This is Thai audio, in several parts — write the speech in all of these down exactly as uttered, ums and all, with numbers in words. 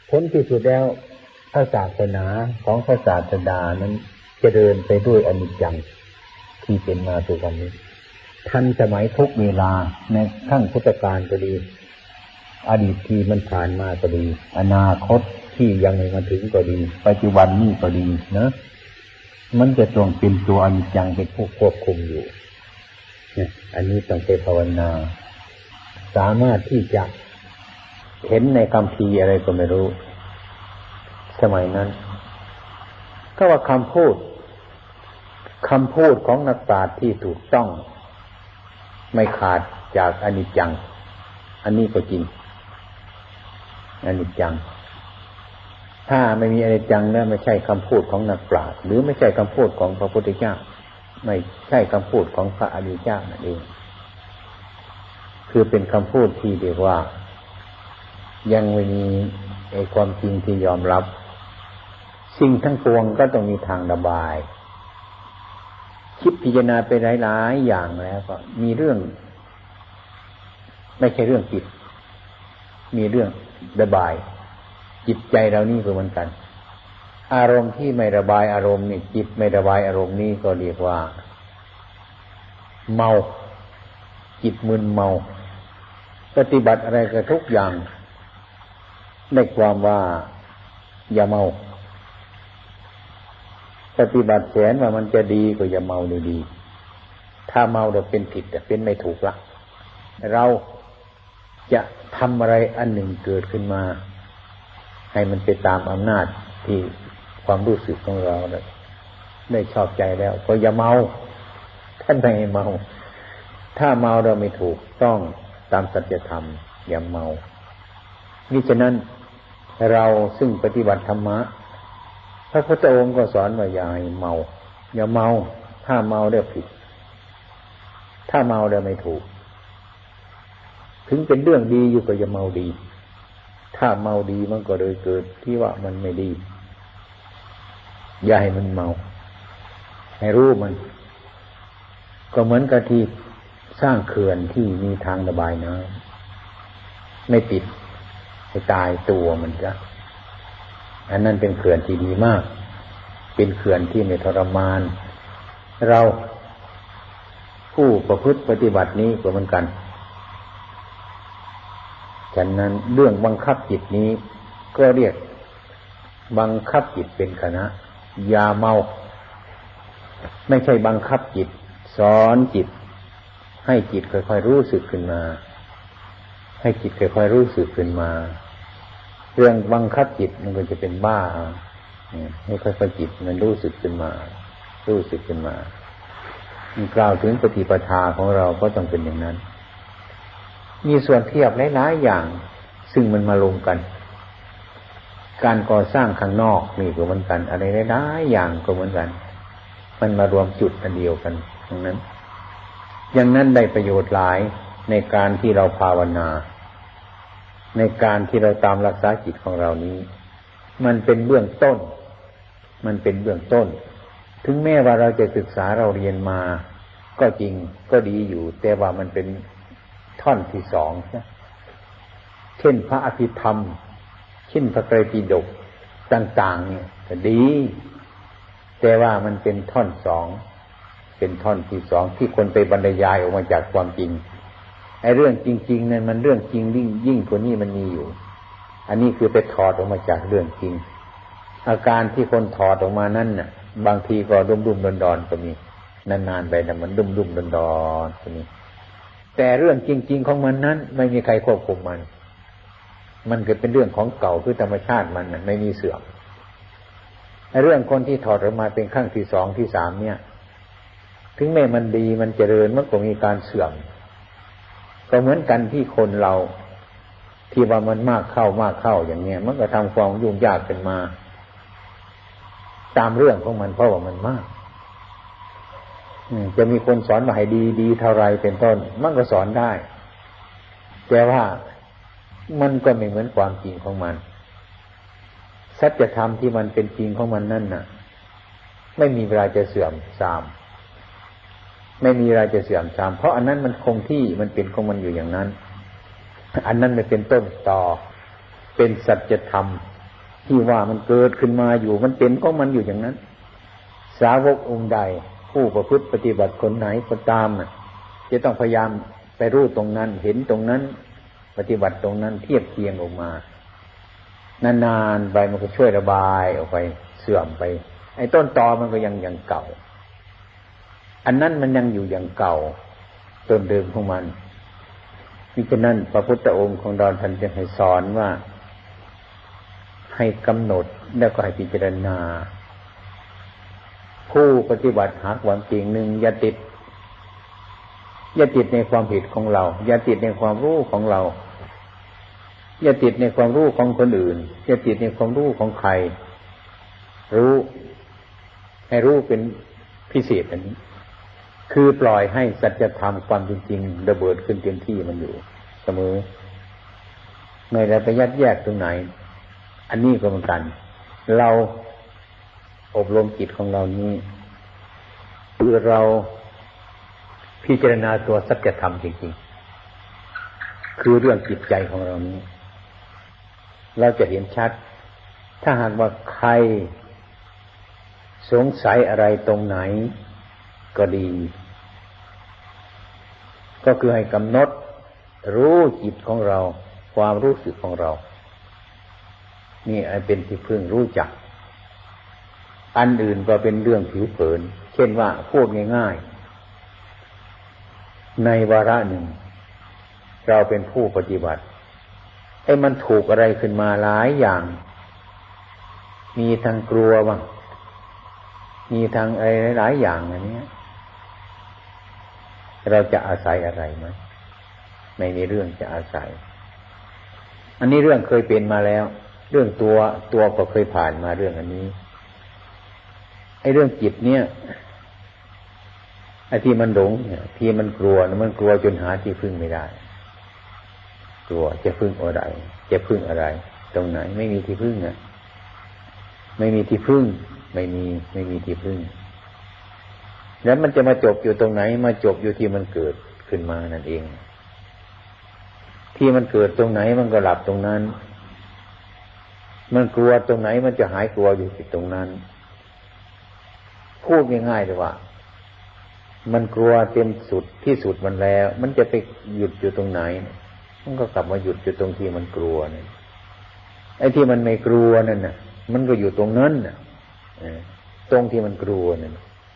ผลที่สุดแล้วพระศาสนาของพระศาสดานั้นเจริญไปด้วยอนิจจังที่เป็นมาสู่วันนี้ทันสมัยทุกเวลาในขั้งพุทธกาลก็ดีอดีตที่มันผ่านมาก็ดีอนาคตที่ยังไม่มาถึงก็ดีปัจจุบันนี้ก็ดีนะมันจะต้องเป็นตัวอนิจจังเป็นผู้ควบคุมอยู่เนี่ยอันนี้ต้องไปภาวนาสามารถที่จะเห็นในคัมภีร์อะไรก็ไม่รู้สมัยนั้นก็ว่าคำพูดคำพูดของนักปราชญ์ที่ถูกต้องไม่ขาดจากอนิจจังอันนี้ก็จริงอนิจจังถ้าไม่มีอนิจจังแล้วไม่ใช่คำพูดของนักปราชญ์หรือไม่ใช่คำพูดของพระพุทธเจ้าไม่ใช่คำพูดของพระอริยเจ้านั่นเองคือเป็นคำพูดที่เรียกว่ายังไม่มีไอ้ความจริงที่ยอมรับสิ่งทั้งปวงก็ต้องมีทางระบายคิดพิจารณาไปหลายๆอย่างแล้วก็มีเรื่องไม่ใช่เรื่องจิตมีเรื่องระบายจิตใจเรานี่ก็เหมือนกันอารมณ์ที่ไม่ระบายอารมณ์นี่จิตไม่ระบายอารมณ์นี่ก็เรียกว่าเมาจิตมึนเมาปฏิบัติอะไรก็ทุกอย่างในความว่าอย่าเมาปฏิบัติแสนว่ามันจะดีก็อย่าเมาเลยดีถ้าเมาเราเป็นผิดเป็นไม่ถูกละเราจะทำอะไรอันหนึ่งเกิดขึ้นมาให้มันไปตามอำนาจที่ความรู้สึกของเราได้ชอบใจแล้วก็อย่าเมาท่านไม่ให้เมาถ้าเมาเราไม่ถูกต้องตามสัจธรรมอย่าเมานี่ฉะนั้นเราซึ่งปฏิบัติธรรมะพระพุทธองค์ก็สอนว่าอย่าให้เมาอย่าเมาถ้าเมาแล้วผิดถ้าเมาแล้วไม่ถูกถึงเป็นเรื่องดีอยู่ก็อย่าเมาดีถ้าเมาดีมันก็เลยเกิดที่ว่ามันไม่ดีอย่าให้มันเมาให้รู้มันก็เหมือนกับที่สร้างเขื่อนที่มีทางระบายน้ำไม่ปิดให้ตายตัวมันซะอันนั้นเป็นเขื่อนที่ดีมากเป็นเขื่อนที่ไม่ทรมานเราผู้ประพฤติปฏิบัตินี้ก็เหมือนกันฉะนั้นเรื่องบังคับจิตนี้ก็เรียกบังคับจิตเป็นคณะอย่าเมาไม่ใช่บังคับจิตสอนจิตให้จิตค่อยๆรู้สึกขึ้นมาให้จิตค่อยๆรู้สึกขึ้นมาเรื่องบังคับจิตมันก็จะเป็นบ้าให้ค่อยๆจิตมันรู้สึกขึ้นมารู้สึกขึ้นมากล่าวถึงปฏิปทาของเราก็ต้องเป็นอย่างนั้นมีส่วนเทียบหลายๆอย่างซึ่งมันมาลงกันการก่อสร้างข้างนอกนี่ก็เหมือนกันอะไรหลายๆอย่างก็เหมือนกันมันมารวมจุดอันเดียวกันดังนั้นอย่างนั้นได้ประโยชน์หลายในการที่เราภาวนาในการที่เราตามรักษาจิตของเรานี้มันเป็นเบื้องต้นมันเป็นเบื้องต้นถึงแม้ว่าเราจะศึกษาเราเรียนมาก็จริงก็ดีอยู่แต่ว่ามันเป็นท่อนที่สองนะเช่นพระอภิธรรมเช่นพระไตรปิฎกต่างๆเนี่ยก็ดีแต่ว่ามันเป็นท่อนสองเป็นท่อนที่สองที่คนไปบรรยายออกมาจากความจริงไอ้เรื่องจริงๆนั้นมันเรื่องจริงยิ่งยิ่งกว่านี้มันมีอยู่อันนี้คือไปถอดออกมาจากเรื่องจริงอาการที่คนถอดออกมานั้นน่ะบางทีก็ดุมๆดอนๆก็มีนานๆไปแต่มันดุมๆดอนๆก็มีแต่เรื่องจริงๆของมันนั้นไม่มีใครควบคุมมันมันเกิดเป็นเรื่องของเก่าคือธรรมชาติมันน่ะไม่มีเสื่อมไอ้เรื่องคนที่ถอดออกมาเป็นครั้งที่สองที่สามเนี่ยถึงแม้มันดีมันเจริญมันก็มีการเสื่อมก็เหมือนกันที่คนเราที่ว่ามันมากเข้ามากเข้าอย่างเนี้ยมันก็ทำความยุ่งยากขึ้นมาตามเรื่องของมันเพราะว่ามันมากจะมีคนสอนมาให้ดีดีเท่าไรเป็นต้นมันก็สอนได้แต่ว่ามันก็ไม่เหมือนความจริงของมันสัจธรรมที่มันเป็นจริงของมันนั่นน่ะไม่มีเวลาจะเสื่อมทรามไม่มีเวลาจะเสื่อมทรามเพราะอันนั้นมันคงที่มันเป็นของมันอยู่อย่างนั้นอันนั้นไม่เป็นต้นต่อเป็นสัจธรรมที่ว่ามันเกิดขึ้นมาอยู่มันเป็นของมันอยู่อย่างนั้นสาวกองค์ใดผู้ประพฤติปฏิบัติคนไหนก็ตามน่ะจะต้องพยายามไปรู้ตรงนั้นเห็นตรงนั้นปฏิบัติตรงนั้นเทียบเคียงออกมานานๆไปมันก็ช่วยระบายออกไปเสื่อมไปไอ้ต้นตอมันก็ยังยังเก่าอันนั้นมันยังอยู่อย่างเก่าต้นเดิมของมันนี่ฉะนั้นพระพุทธองค์ของเราท่านจึงให้สอนว่าให้กำหนดแล้วก็ให้พิจารณาผู้ปฏิบัติหาความจริงหนึ่งอย่าติดอย่าติดในความผิดของเราอย่าติดในความรู้ของเราอย่าติดในความรู้ของคนอื่นอย่าติดในความรู้ของใครรู้ให้รู้เป็นพิเศษอันนี้คือปล่อยให้สัจธรรมความจริงๆระเบิดขึ้นเต็มที่มันอยู่เสมอไม่ได้ไปยัดแยกตรงไหนอันนี้ก็เหมือนกันเราอบรมจิตของเรานี้คือเราพิจารณาตัวสัจธรรมจริงๆคือเรื่องจิตใจของเรานี้เราจะเห็นชัดถ้าหากว่าใครสงสัยอะไรตรงไหนก็ดีก็คือให้กำหนดรู้จิตของเราความรู้สึกของเรานี่เป็นที่พึ่งรู้จักอันอื่นก็เป็นเรื่องผิวเผินเช่นว่าพูดง่ายๆในวาระหนึ่งเราเป็นผู้ปฏิบัติไอ้มันถูกอะไรขึ้นมาหลายอย่างมีทั้งกลัวบ้างมีทั้งอะไรหลายอย่างอันนี้เราจะอาศัยอะไรไหมไม่มีเรื่องจะอาศัยอันนี้เรื่องเคยเป็นมาแล้วเรื่องตัวตัวก็เคยผ่านมาเรื่องอันนี้ไอ้เรื่องจิตเนี่ยไอ้ที่มันหลงเนี่ยที่มันกลัวมันกลัวจนหาที่พึ่งไม่ได้กลัวจะพึ่งอะไรจะพึ่งอะไรตรงไหนไม่มีที่พึ่งอ่ะไม่มีที่พึ่งไม่มีไม่มีที่พึ่งแล้วมันจะมาจบอยู่ตรงไหนมาจบอยู่ที่มันเกิดขึ้นมานั่นเองที่มันเกิดตรงไหนมันก็หลับตรงนั้นมันกลัวตรงไหนมันจะหายกลัวอยู่ที่ตรงนั้นพูดง่ายๆเลยว่ามันกลัวเต็มสุดที่สุดมันแล้วมันจะไปหยุดอยู่ตรงไหนมันก็กลับมาหยุดอยู่ตรงที่มันกลัวนี่ไอ้ที่มันไม่กลัวนั่นน่ะมันก็อยู่ตรงนั้นน่ะตรงที่มันกลัวนั่น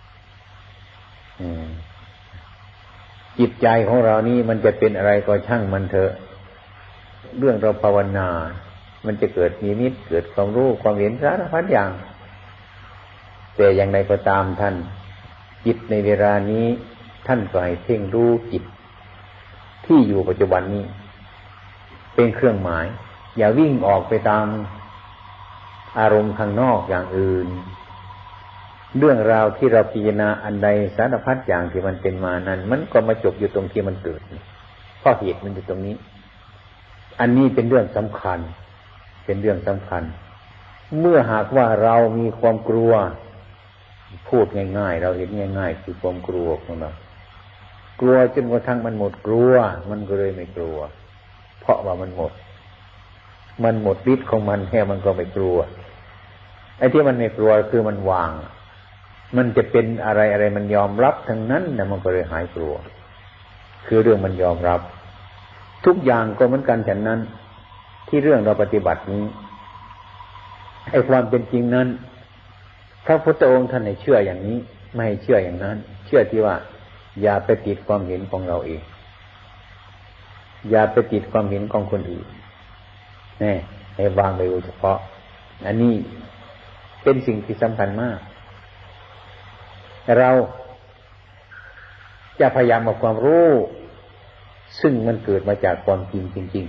จิตใจของเรานี่มันจะเป็นอะไรก็ช่างมันเถอะเรื่องเราภาวนามันจะเกิดนิมิตเกิดความรู้ความเห็นสารพัดอย่างแต่อย่างไรก็ตามท่านจิตในเวลานี้ท่านก็ให้เพ่งรู้จิตที่อยู่ปัจจุบันนี้เป็นเครื่องหมายอย่าวิ่งออกไปตามอารมณ์ข้างนอกอย่างอื่นเรื่องราวที่เราพิจารณาอันใดสารพัดอย่างที่มันเป็นมานั้นมันก็มาจบอยู่ตรงที่มันเกิดเพราะเหตุมันอยู่ตรงนี้อันนี้เป็นเรื่องสำคัญเป็นเรื่องสำคัญเมื่อหากว่าเรามีความกลัวพูดง่ายๆเราเห็นง่ายๆคือความกลัวของเรากลัวจนกระทั่งมันหมดกลัวมันก็เลยไม่กลัวเพราะว่ามันหมดมันหมดฤทธิ์ของมันแค่มันก็ไม่กลัวไอ้ที่มันไม่กลัวคือมันวางมันจะเป็นอะไรอะไรมันยอมรับทั้งนั้นนะมันก็เลยหายกลัวคือเรื่องมันยอมรับทุกอย่างก็เหมือนกันฉะนั้นที่เรื่องเราปฏิบัตินี้ไอ้ความเป็นจริงนั้นพระพุทธองค์ท่านให้เชื่ออย่างนี้ไม่ให้เชื่ออย่างนั้นเชื่อที่ว่าอย่าไปติดความเห็นของเราเองอย่าไปติดความเห็นของคนอื่นแน่ให้วางไปโดยเฉพาะอันนี้เป็นสิ่งที่สำคัญมากเราจะพยายามเอาความรู้ซึ่งมันเกิดมาจากความจริงจริง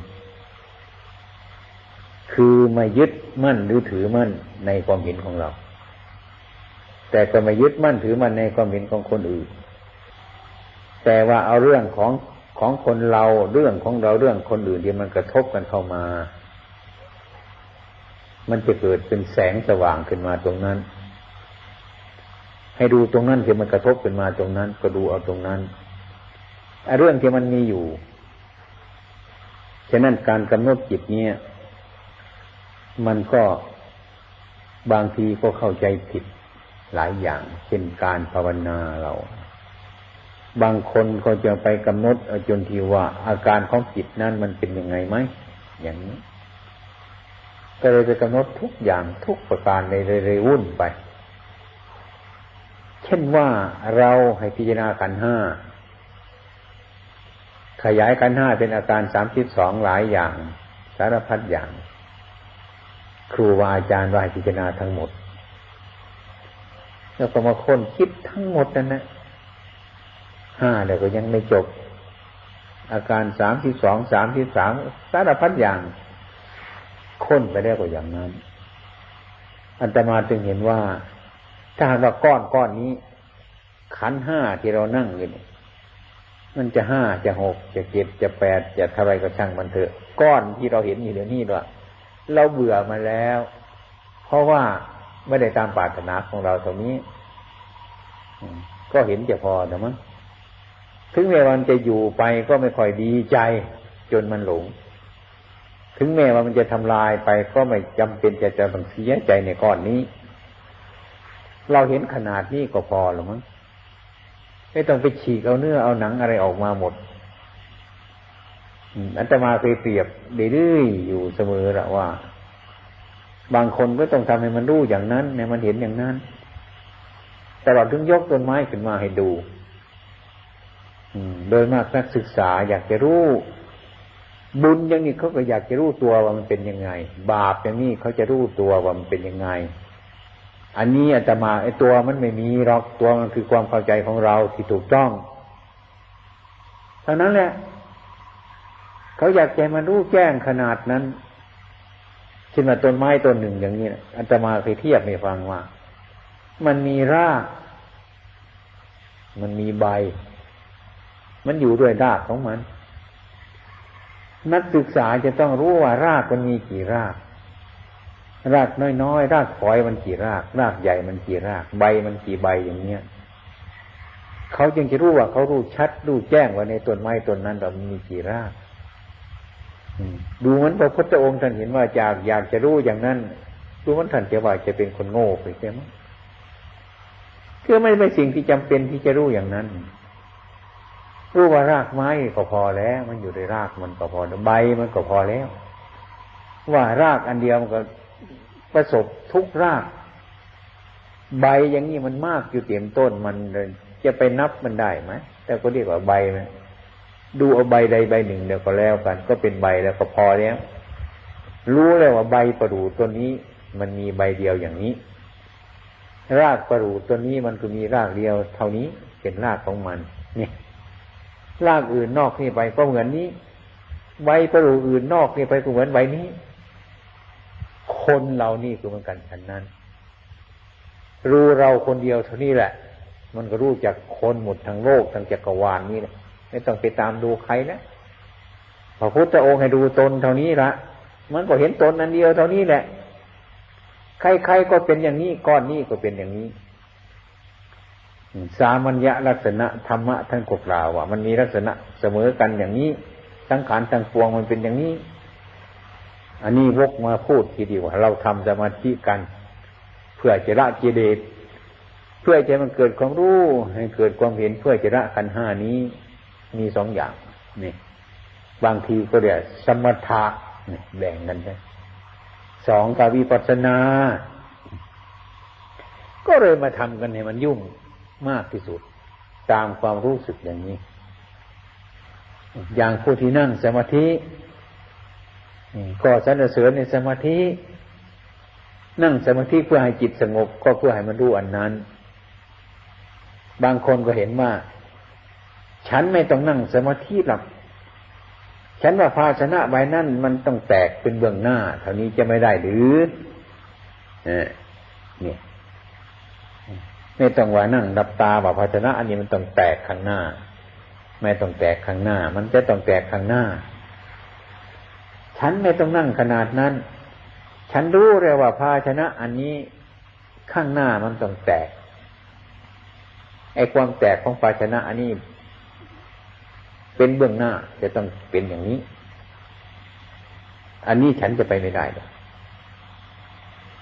ๆคือไม่ยึดมั่นหรือถือมั่นในความเห็นของเราแต่ก็ไม่ยึดมั่นถือมั่นในความเห็นของคนอื่นแต่ว่าเอาเรื่องของของคนเราเรื่องของเราเรื่องคนอื่นที่มันกระทบกันเข้ามามันจะเกิดเป็นแสงสว่างขึ้นมาตรงนั้นให้ดูตรงนั้นที่มันกระทบขึ้นมาตรงนั้นก็ดูเอาตรงนั้นไอ้เรื่องที่มันมีอยู่ฉะนั้นการกำหนดจิตเนี่ยมันก็บางทีก็เข้าใจผิดหลายอย่างเช่นการภาวนาเราบางคนก็จะไปกำหนดจนที่ว่าอาการของจิตนั้นมันเป็นยังไงไหมอย่างนี้ก็เลยไปกำหนดทุกอย่างทุกประการในเลยวุ่นไปเช่นว่าเราให้พิจารณาขันธ์ห้าขยายขันธ์ห้าเป็นอาการสามสิบสองหลายอย่างสารพัดอย่างครูบาอาจารย์ว่าให้พิจารณาทั้งหมดแล้วก็มาค้นคิดทั้งหมดนั่นนะห้าเดี๋ยวก็ยังไม่จบอาการสามสิบสองสามสิบสามสารพัดอย่างค้นไปได้ก็อย่างนั้นอาตมาจึงเห็นว่าถ้าหากว่าก้อนก้อนนี้ขันธ์ห้าที่เรานั่งอยู่นี่มันจะห้าจะหกจะเจ็ดจะแปดจะเท่าไรก็ช่างมันเถอะก้อนที่เราเห็นอยู่เดี๋ยวนี้ด้วยเราเบื่อมาแล้วเพราะว่าไม่ได้ตามปรารถนาของเราตรงนี้ก็เห็นจะพอแต่มั้งถึงแม้ว่ามันจะอยู่ไปก็ไม่ค่อยดีใจจนมันหลงถึงแม้ว่ามันจะทำลายไปก็ไม่จำเป็นจะจะต้องเสียใจในก้อนนี้เราเห็นขนาดนี้ก็พอหรือมั้งไม่ต้องไปฉีกเอาเนื้อเอาหนังอะไรออกมาหมดอาตมาเคยเปรียบเรื่อยๆอยู่เสมอละว่าบางคนก็ต้องทำให้มันรู้อย่างนั้นให้มันเห็นอย่างนั้นแต่เราถึงยกต้นไม้ขึ้นมาให้ดูโดยมากนักศึกษาอยากจะรู้บุญอย่างนี้เขาก็อยากจะรู้ตัวว่ามันเป็นยังไงบาปอย่างนี้เขาจะรู้ตัวว่ามันเป็นยังไงอันนี้อาตมาไอ้ตัวมันไม่มีหรอกตัวมันคือความเข้าใจของเราที่ถูกต้องเท่านั้นแหละเขาอยากจะมารู้แจ้งขนาดนั้นเช่นว่าต้นไม้ต้นหนึ่งอย่างนี้อาตมาเคยเทียบให้ฟังว่ามันมีรากมันมีใบมันอยู่ด้วยรากของมันนักศึกษาจะต้องรู้ว่ารากมันมีกี่รากรากน้อยๆรากฝอยมันกี่รากรากใหญ่มันกี่รากใบมันกี่ใบอย่างเนี้ยเขาจึงจะรู้ว่าเขารู้ชัดรู้แจ้งว่าในต้นไม้ต้นนั้นเรามีกี่รากดูเหมือนพระพุทธองค์ท่านเห็นว่าอยากอยากจะรู้อย่างนั้นดูเหมือนท่านจะว่าจะเป็นคนโง่ไปใช่ไหมคือไม่ไม่สิ่งที่จำเป็นที่จะรู้อย่างนั้นรู้ว่ารากไม้ก็พอแล้วมันอยู่ในรากมันก็พอใบมันก็พอแล้วว่ารากอันเดียวมันก็ประสบทุกรากใบอย่างนี้มันมากอยู่เต็มต้นมันเลยจะไปนับมันได้ไหมแต่ก็เรียกว่าใบไหมดูเอาใบใดใบหนึ่งเดี๋ยวก็แล้วกันก็เป็นใบแล้วก็พอแล้วรู้แล้วว่าใบประดู่ต้นนี้มันมีใบเดียวอย่างนี้รากประดู่ต้นนี้มันก็มีรากเดียวเท่านี้เป็นรากของมันนี่รากอื่นนอกนี่ไปก็เหมือนนี้ใบประดู่อื่นนอกนี่ไปก็เหมือนใบนี้คนเรานี่คือเหมือนกันฉันนั้นรู้เราคนเดียวเท่านี้แหละมันก็รู้จากคนหมดทั้งโลกทั้งจักรวาลนี่แหละไม่ต้องไปตามดูใครนะพระพุทธองค์ให้ดูตนเท่านี้ละมันก็เห็นตนอันเดียวเท่านี้แหละใครๆก็เป็นอย่างนี้ก้อนนี้ก็เป็นอย่างนี้สามัญญลักษณะธรรมะท่านก็กล่าวว่ามันมีลักษณะเสมอกันอย่างนี้สังขารทั้งปวงมันเป็นอย่างนี้อันนี้วกมาพูดทีเดียวว่าเราทำสมาธิกันเพื่อจะละกิเลสเพื่อจะมันเกิดความรู้ให้เกิดความเห็นเพื่อจะละขันธ์ห้านี้มีสองอย่างนี่บางทีก็เรียกสมถะนี่แบ่งกันใช่สองกับวิปัสสนาก็เลยมาทำกันให้มันยุ่งมากที่สุดตามความรู้สึกอย่างนี้อย่างผู้ที่นั่งสมาธิก็สรรเสริญในสมาธินั่งสมาธิเพื่อให้จิตสงบก็เพื่อให้มันรู้อันนั้นบางคนก็เห็นว่าฉันไม่ต้องนั่งสมาธิหรอกฉันว่าภาชนะใบนั้นมันต้องแตกเป็นเบื้องหน้าเท่านี้จะไม่ได้หรือเนี่ยไม่ต้องว่านั่งดับตาว่าภาชนะอันนี้มันต้องแตกข้างหน้าไม่ต้องแตกข้างหน้ามันจะต้องแตกข้างหน้าฉันไม่ต้องนั่งขนาดนั้นฉันรู้เลยว่าภาชนะอันนี้ข้างหน้ามันต้องแตกไอ้ความแตกของภาชนะอันนี้เป็นเบื้องหน้าจะต้องเป็นอย่างนี้อันนี้ฉันจะไปไม่ได้หรอก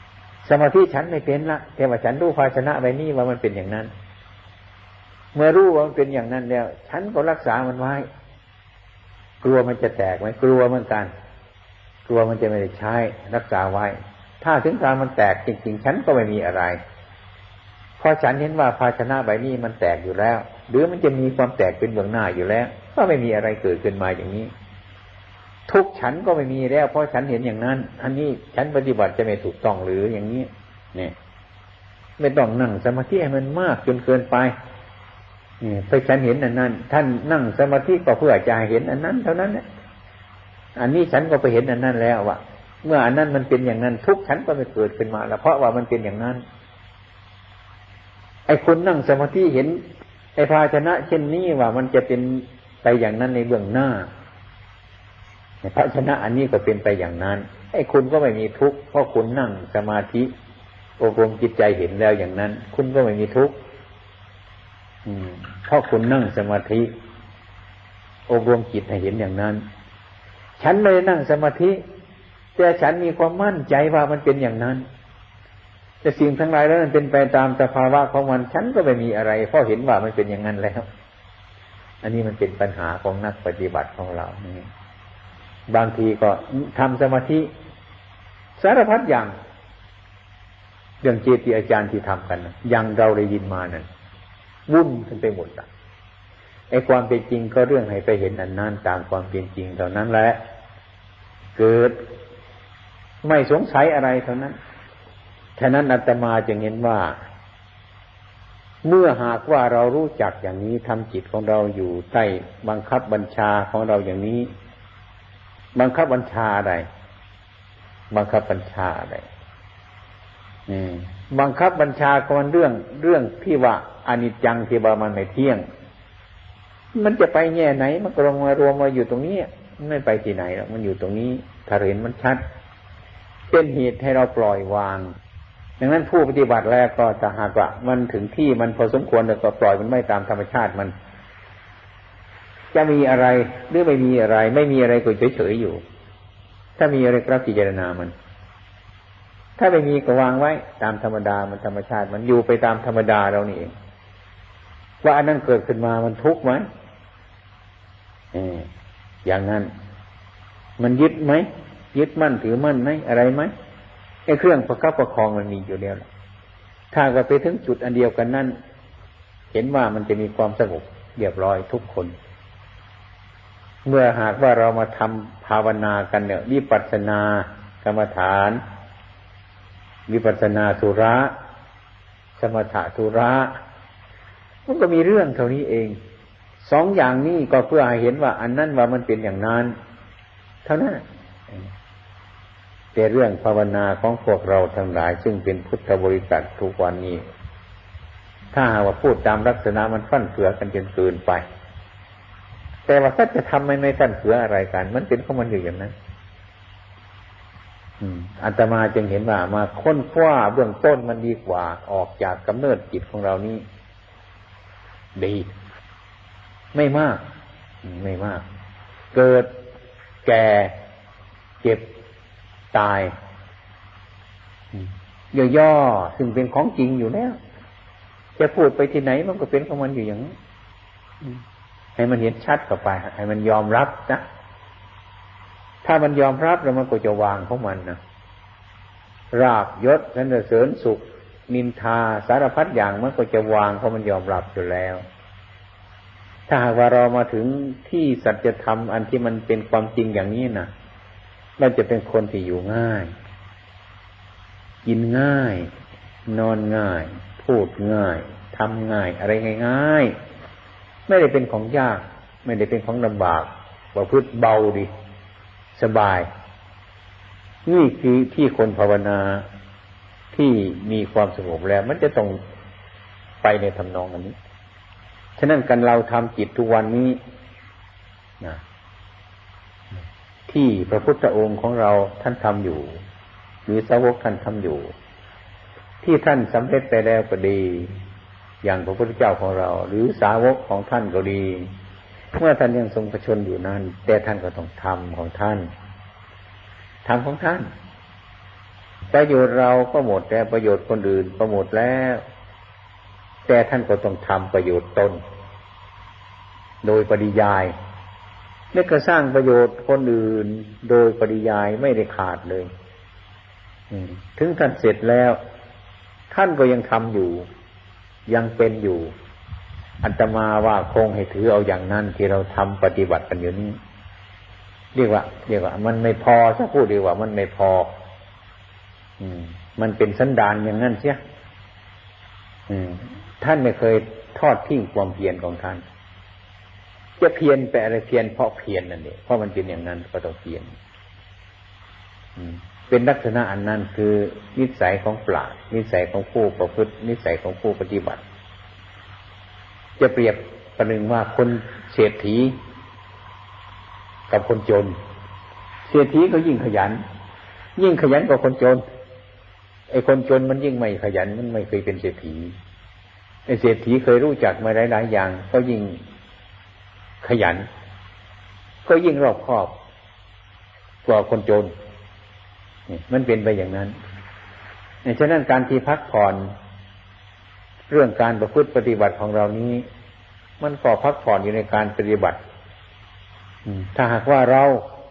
สมาธิฉันไม่เป็นละแต่ว่าฉันรู้ภาชนะใบนี้ว่ามันเป็นอย่างนั้นเมื่อรู้ว่ามันเป็นอย่างนั้นแล้วฉันก็รักษามันไว้กลัวมันจะแตกไหมกลัวเหมือนกันกลัวมันจะไม่ได้ใช้รักษาไว้ถ้าถึงการมันแตกจริงๆฉันก็ไม่มีอะไรเพราะฉันเห็นว่าภาชนะใบนี้มันแตกอยู่แล้วหรือมันจะมีความแตกเป็นเบื้องหน้าอยู่แล้วก็ไม่มีอะไรเกิดขึ้นมาอย่างนี้ทุกฉันก็ไม่มีแล้วเพราะฉันเห็นอย่างนั้นอันนี้ฉันปฏิบัติจะไม่ถูกต้องหรืออย่างนี้เนี่ยไม่ต้องนั่งสมาธิให้มันมากจนเกินไปนี่ไปฉันเห็นอันนั้นท่านนั่งสมาธิก็เพื่อจะเห็นอันนั้นเท่านั้นเนี่ยอันนี้ฉันก็ไปเห็นอันนั้นแล้วว่าเมื่ออันนั้นมันเป็นอย่างนั้นทุกฉันก็ไม่เกิดขึ้นมาแล้วเพราะว่ามันเป็นอย่างนั้นไอ้คนนั่งสมาธิเห็นไอ้ภาชนะเช่นนี้ว่ามันจะเป็นไปอย่างนั้นในเบื้องหน้าภาชนะอันนี้ก็เป็นไปอย่างนั้นไอ้คุณก็ไม่มีทุกข์เพราะคุณนั่งสมาธิอบรมจิตใจเห็นแล้วอย่างนั้นคุณก็ไม่มีทุกข์เพราะคุณนั่งสมาธิอบรมจิตให้เห็นอย่างนั้นฉันไม่ได้นั่งสมาธิแต่ฉันมีความมั่นใจว่ามันเป็นอย่างนั้นแต่สิ่งทั้งหลายแล้วมันเป็นไปตามสภาวะของมันฉันก็ไม่มีอะไรเพราะเห็นว่ามันเป็นอย่างนั้นแล้วอันนี้มันเป็นปัญหาของนักปฏิบัติของเรานี่บางทีก็ทำสมาธิสารพัดอย่างเรื่องเจติอาจารย์ที่ทำกันอย่างเราได้ยินมานั่นวุ่นกันไปหมดอ่ะไอ้ความเป็นจริงก็เรื่องให้ไปเห็นอันนั้นตามความเป็นจริงเท่านั้นแหละเกิดไม่สงสัยอะไรเท่านั้นฉะนั้นอาตมาจึงเห็นว่าเมื่อหากว่าเรารู้จักอย่างนี้ทำจิตของเราอยู่ใต้บังคับบัญชาของเราอย่างนี้บังคับบัญชาอะไรบังคับบัญชาอะไรนี่บังคับบัญชาก็มันเรื่องเรื่องที่ว่าอนิจจังที่ว่ามันไม่เที่ยงมันจะไปแง่ไหนมันก็ลงมารวมมาอยู่ตรงนี้ไม่ไปที่ไหนหรอกมันอยู่ตรงนี้ถ้าเห็นมันชัดเป็นเหตุให้เราปล่อยวางดังนั้นผู้ปฏิบัติแล้วก็จะหากว่ามันถึงที่มันพอสมควรแล้วก็ปล่อยมันไม่ตามธรรมชาติมันจะมีอะไรหรือไม่มีอะไรไม่มีอะไรก็เฉยๆอยู่ถ้ามีอะไรก็พิจารณามันถ้าไม่มีก็วางไว้ตามธรรมดามันธรรมชาติมันอยู่ไปตามธรรมดาเรานี่เองว่าอันนั้นเกิดขึ้นมามันทุกข์ไหมเอออย่างนั้นมันยึดไหมยึดมั่นถือมั่นไหมอะไรไหมไอ้เครื่องประคับประคองมันมีอยู่แล้วถ้าก็ไปถึงจุดอันเดียวกันนั้นเห็นว่ามันจะมีความสงบเรียบร้อยทุกคนเมื่อหากว่าเรามาทำภาวนากันเนี่ยวิปัสสนากรรมฐานวิปัสสนาธุระสมถะธุระมันก็มีเรื่องเท่านี้เองสองอย่างนี้ก็เพื่อให้เห็นว่าอันนั้นว่ามันเป็นอย่างนั้นเท่านั้นแต่เรื่องภาวนาของพวกเราทั้งหลายซึ่งเป็นพุทธบริษัททุกวันนี้ถ้าหากว่าพูดตามลักษณะมันฟั่นเฟือกันจนเกินไปแต่ว่าถ้าจะทำไม่ไม่ฟั่นเฟืออะไรกันมันเป็นของมันอยู่อย่างนั้นอาตมาจึงเห็นว่ามาค้นคว้าเบื้องต้นมันดีกว่าออกจากกำเนิดจิตของเรานี้ดีไม่มากไม่มากเกิดแก่เจ็บตายย่อๆซึ่งเป็นของจริงอยู่แล้วจะพูดไปที่ไหนมันก็เป็นของมันอยู่อย่างนี้ให้มันเห็นชัดเข้าไปให้มันยอมรับนะถ้ามันยอมรับแล้วมันก็จะวางของมันนะราบยศสรรเสริญสุขนินทาสารพัดอย่างมันก็จะวางเพราะมันยอมรับอยู่แล้วถ้าหากว่าเรามาถึงที่สัจธรรมอันที่มันเป็นความจริงอย่างนี้นะเราจะเป็นคนที่อยู่ง่ายกินง่ายนอนง่ายพูดง่ายทำง่ายอะไรง่ายๆไม่ได้เป็นของยากไม่ได้เป็นของลำบากประพฤติเบาดีสบายนี่คือที่คนภาวนาที่มีความสงบแล้วมันจะต้องไปในทำนองอันนี้ฉะนั้นการเราทำจิตทุกวันนี้นะที่พระพุทธองค์ของเราท่านทำอยู่หรือสาวกท่านทำอยู่ที่ท่านสำเร็จไปแล้วก็ดีอย่างพระพุทธเจ้าของเราหรือสาวกของท่านก็ดีเมื่อท่านยังทรงประชนอยู่นั้นแต่ท่านก็ต้องทำของท่านทำของท่านประโยชน์เราก็หมดแล้วประโยชน์คนอื่นก็หมดแล้วแต่ท่านก็ต้องทำประโยชน์ตนโดยปริยายและก็สร้างประโยชน์คนอื่นโดยปริยายไม่ได้ขาดเลยถึงท่านเสร็จแล้วท่านก็ยังทำอยู่ยังเป็นอยู่อาตมาว่าคงให้ถือเอาอย่างนั้นที่เราทำปฏิบัติกันอยู่นี้เรียกว่าเรียกว่ามันไม่พอถ้าพูดดีกว่ามันไม่พออืมมันเป็นสันดานอย่างนั้นเสียอืมท่านไม่เคยทอดทิ้งความเพียรของท่านจะเพียรไปอะไรเพียรเพราะเพียรนั่นเองเพราะมันเป็นอย่างนั้นก็ต้องเพียรอืมเป็นลักษณะอันนั้นคือนิสัยของปราชญ์นิสัยของผู้ประพฤตินิสัยของผู้ปฏิบัติจะเปรียบประหนึ่งว่าคนเศรษฐีกับคนจนเศรษฐีก็ยิ่งขยันยิ่งขยันกว่าคนจนไอ้คนจนมันยิ่งไม่ขยันมันไม่เคยเป็นเศรษฐีไอ้เศรษฐีเคยรู้จักมาหลายๆอย่างก็ยิ่งขยันก็ยิ่งรอบคอบกว่าคนจนนี่มันเป็นไปอย่างนั้นฉะนั้นการที่พักผ่อนเรื่องการประพฤติปฏิบัติของเรานี้มันก็พักผ่อนอยู่ในการปฏิบัติถ้าหากว่าเรา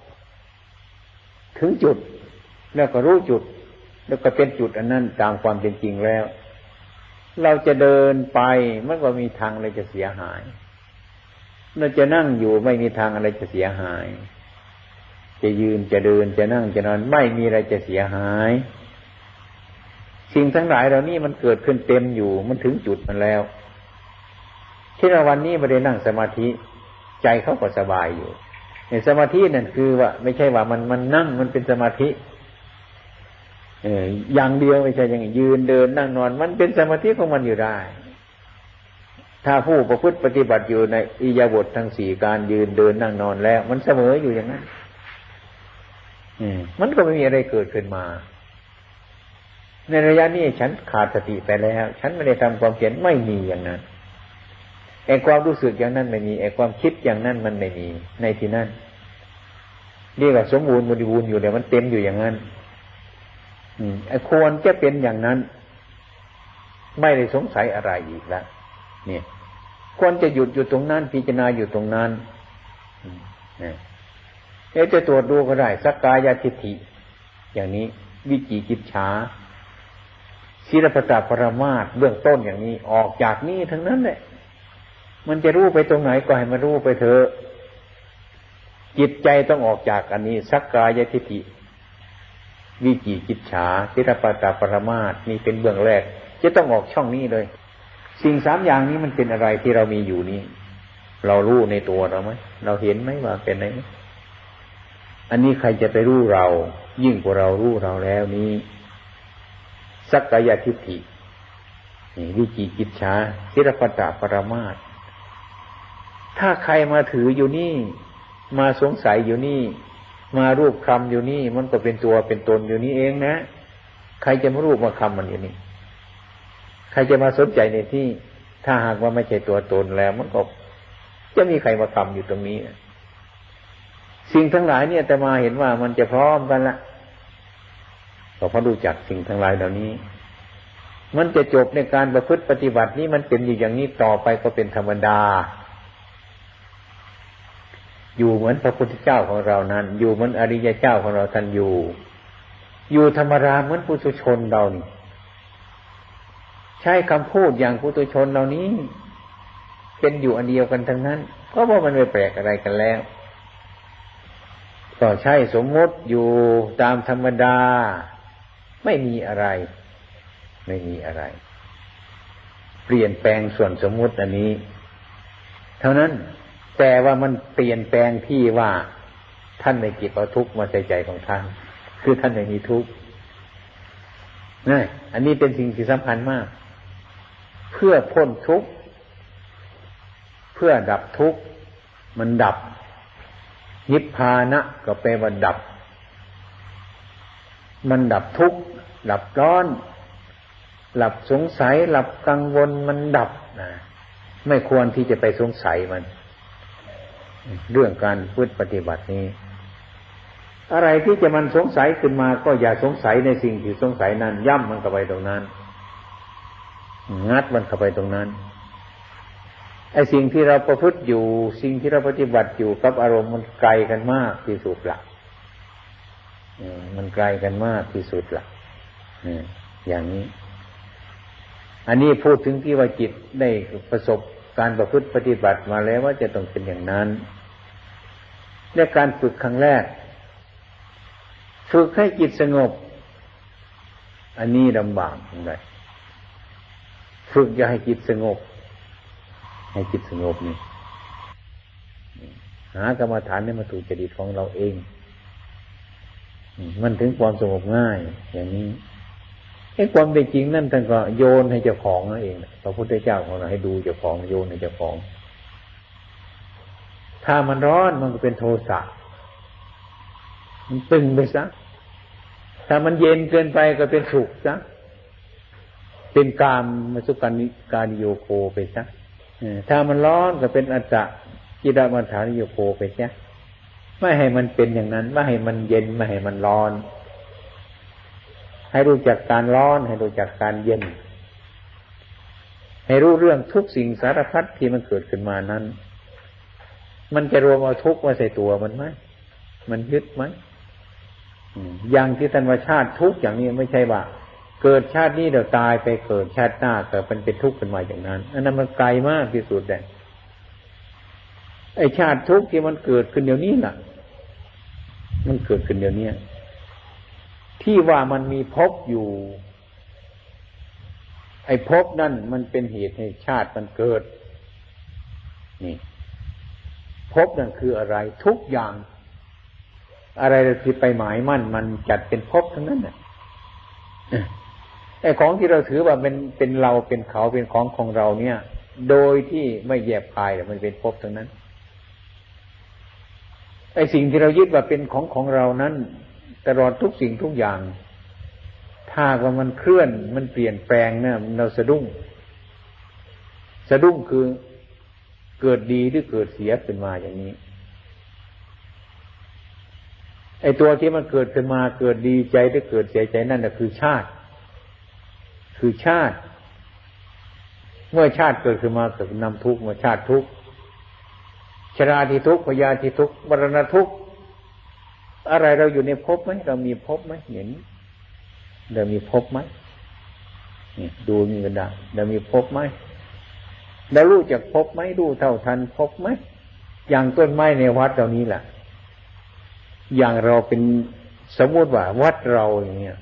ถึงจุดแล้วก็รู้จุดแล้วก็เป็นจุดอันนั้นตามความเป็นจริงแล้วเราจะเดินไปมันก็มีทางอะไรจะเสียหายเราจะนั่งอยู่ไม่มีทางอะไรจะเสียหายจะยืนจะเดินจะนั่งจะนอนไม่มีอะไรจะเสียหายสิ่งทั้งหลายเหล่านี้มันเกิดขึ้นเต็มอยู่มันถึงจุดมันแล้วที่เราวันนี้ไม่ได้นั่งสมาธิใจเขาก็สบายอยู่ในสมาธินั่นคือว่าไม่ใช่ว่ามันมันนั่งมันเป็นสมาธิเอออย่างเดียวไม่ใช่อย่างยืนเดินนั่งนอนมันเป็นสมาธิของมันอยู่ได้ถ้าผู้ประพฤติปฏิบัติอยู่ในอิริยาบถทั้งสี่การยืนเดินนั่งนอนแล้วมันเสมออยู่อย่างนั้นอืมมันก็ไม่มีอะไรเกิดขึ้นมาในระยะนี้ฉันขาดสติไปแล้วฉันไม่ได้ทำความเพียรไม่มีอย่างนั้นไอ้ความรู้สึกอย่างนั้นไม่มีไอ้ความคิดอย่างนั้นมันไม่มีในที่นั้นเรียกว่าสมบูรณ์บริบูรณ์อยู่เลยมันเต็มอยู่อย่างนั้นอืมไอ้ควรจะเป็นอย่างนั้นไม่ได้สงสัยอะไรอีกแล้วเนี่ยควรจะหยุดอยู่ตรงนั้นพิจารณาอยู่ตรงนั้นเนี่ยเอ๊ะจะตรวจดูก็ได้สักกายทิฏฐิอย่างนี้วิจิกิจฉาศีลปตปรมาสเบื้องต้นอย่างนี้ออกจากนี้ทั้งนั้นแหละมันจะรู้ไปตรงไหนก็ให้มันรู้ไปเถอะจิตใจต้องออกจากอันนี้สักกายทิฏฐิวิจิกิจฉาศีลปตปรมาสนี่เป็นเบื้องแรกจะต้องออกช่องนี้เลยสิ่งสามอย่างนี้มันเป็นอะไรที่เรามีอยู่นี้เรารู้ในตัวเราไหมเราเห็นไหมว่าเป็นไหนอันนี้ใครจะไปรู้เรายิ่งกว่าเรารู้เราแล้วนี้สักกายทิฏฐินี่วิจิกิจฉาศีลปตปรมาสถ้าใครมาถืออยู่นี่มาสงสัยอยู่นี่มารูปคำอยู่นี่มันก็เป็นตัวเป็นตนอยู่นี่เองนะใครจะมารูปมาคำมันอยู่นี่ใครจะมาสนใจในที่ถ้าหากว่าไม่ใช่ตัวตนแล้วมันก็จะมีใครมาคำอยู่ตรงนี้สิ่งทั้งหลายเนี่ยแต่มาเห็นว่ามันจะพร้อมกันละก็เพราะรู้จักสิ่งทั้งหลายเหล่านี้มันจะจบในการประพฤติปฏิบัตินี้มันเป็นอยู่อย่างนี้ต่อไปก็เป็นธรรมดาอยู่เหมือนพระพุทธเจ้าของเรานั้นอยู่เหมือนอริยเจ้าของเราท่านอยู่อยู่ธรรมดาเหมือนปุถุชนเรานี่ใช้คำพูดอย่างปุถุชนเหล่านี้เป็นอยู่อันเดียวกันทั้งนั้นก็เพราะมันไม่แปลกอะไรกันแล้วก็ใช้สมมติอยู่ตามธรรมดาไม่มีอะไรไม่มีอะไรเปลี่ยนแปลงส่วนสมมุติอันนี้เท่านั้นแต่ว่ามันเปลี่ยนแปลงที่ว่าท่านไม่เก็บเอาทุกข์มาใส่ใจของท่านคือท่านไม่มีทุกข์นี่อันนี้เป็นสิ่งที่สำคัญมากเพื่อพ้นทุกข์เพื่อดับทุกข์มันดับนิพพานะก็แปลว่าดับมันดับทุกข์ดับร้อนดับสงสัยดับกังวลมันดับนะไม่ควรที่จะไปสงสัยมันเรื่องการพุทธปฏิบัตินี้อะไรที่จะมันสงสัยขึ้นมาก็อย่าสงสัยในสิ่งที่สงสัยนั้นย่ำมันเข้าไปตรงนั้นงัดมันเข้าไปตรงนั้นไอ้สิ่งที่เราประพฤติอยู่สิ่งที่เราปฏิบัติอยู่กับอารมณ์มันไกลกันมากที่สุดละมันไกลกันมากที่สุดละอย่างนี้อันนี้พูดถึงที่ว่าจิตได้ประสบการประพฤติปฏิบัติมาแล้วว่าจะต้องเป็นอย่างนั้นในการฝึกครั้งแรกฝึกให้จิตสงบอันนี้ลำบากอย่างไรฝึกอย่าให้จิตสงบให้จิตสงบนี่หากรรมฐานนี่มาถูกจริตของเราเองมันถึงความสงบง่ายอย่างนี้ไอ้ความเป็นจริงนั่นท่านก็โยนให้เจ้าของนั่นเองพระพุทธเจ้าของเราให้ดูเจ้าของโยนให้เจ้าของถ้ามันร้อนมันก็เป็นโทสะมันตึงไปซะถ้ามันเย็นเกินไปก็เป็นสุขซะเป็นกามมสุการนิการโยโคไปซะถ้ามันร้อนก็เป็นอัตตะกิรมัฏฐานิโยโคไปซะไม่ให้มันเป็นอย่างนั้นไม่ให้มันเย็นไม่ให้มันร้อนให้รู้จักการร้อนให้รู้จักการเย็นให้รู้เรื่องทุกสิ่งสารพัดที่มันเกิดขึ้นมานั้นมันจะรวมเอาทุกข์มาใส่ตัวมันไหมมันยึดไหมอย่างที่ธรรมชาติทุกข์อย่างนี้ไม่ใช่ว่าเกิดชาตินี้เดี๋ยวตายไปเกิดชาติหน้าเกิดเป็นเป็นทุกข์ขึ้นมาอย่างนั้นอันนั้นมันไกลมากที่สุดเลยไอ้ชาติทุกข์ที่มันเกิดขึ้นเดี๋ยวนี้น่ะมันเกิดขึ้นเดี๋ยวนี้ที่ว่ามันมีภพอยู่ไอ้ภพนั่นมันเป็นเหตุให้ชาติมันเกิดนี่ภพนั่นคืออะไรทุกอย่างอะไรที่ไปหมายมั่นมันจัดเป็นภพทั้งนั้นน่ะไอ้ของที่เราถือว่าเป็นเป็นเราเป็นเขาเป็นของของเราเนี่ยโดยที่ไม่แยบคายมันเป็นภพทั้งนั้นไอ้สิ่งที่เรายึดว่าเป็นของของเรานั้นตลอดทุกสิ่งทุกอย่างถ้าว่ามันเคลื่อนมันเปลี่ยนแปลงเนี่ยเราสะดุ้งสะดุ้งคือเกิดดีหรือเกิดเสียขึ้นมาอย่างนี้ไอ้ตัวที่มันเกิดขึ้นมาเกิดดีใจหรือเกิดเสียใจนั่นน่ะคือชาติคือชาติเมื่อชาติเกิดขึ้นมาเกิดนำทุกข์มาชาติทุกข์ชราที่ทุกข์พยาธิทุกข์มรณะทุกข์อะไรเราอยู่ในภพไหมเรามีภพไหมเห็นเรามีภพไหมนี่ดูนี่ก็ได้เรามีภพไหมเรารู้จักภพไหมรู้เท่าทันภพไหมอย่างต้นไม้ในวัดเรานี้แหละอย่างเราเป็นสมมติว่าวัดเราอย่างเงี้ย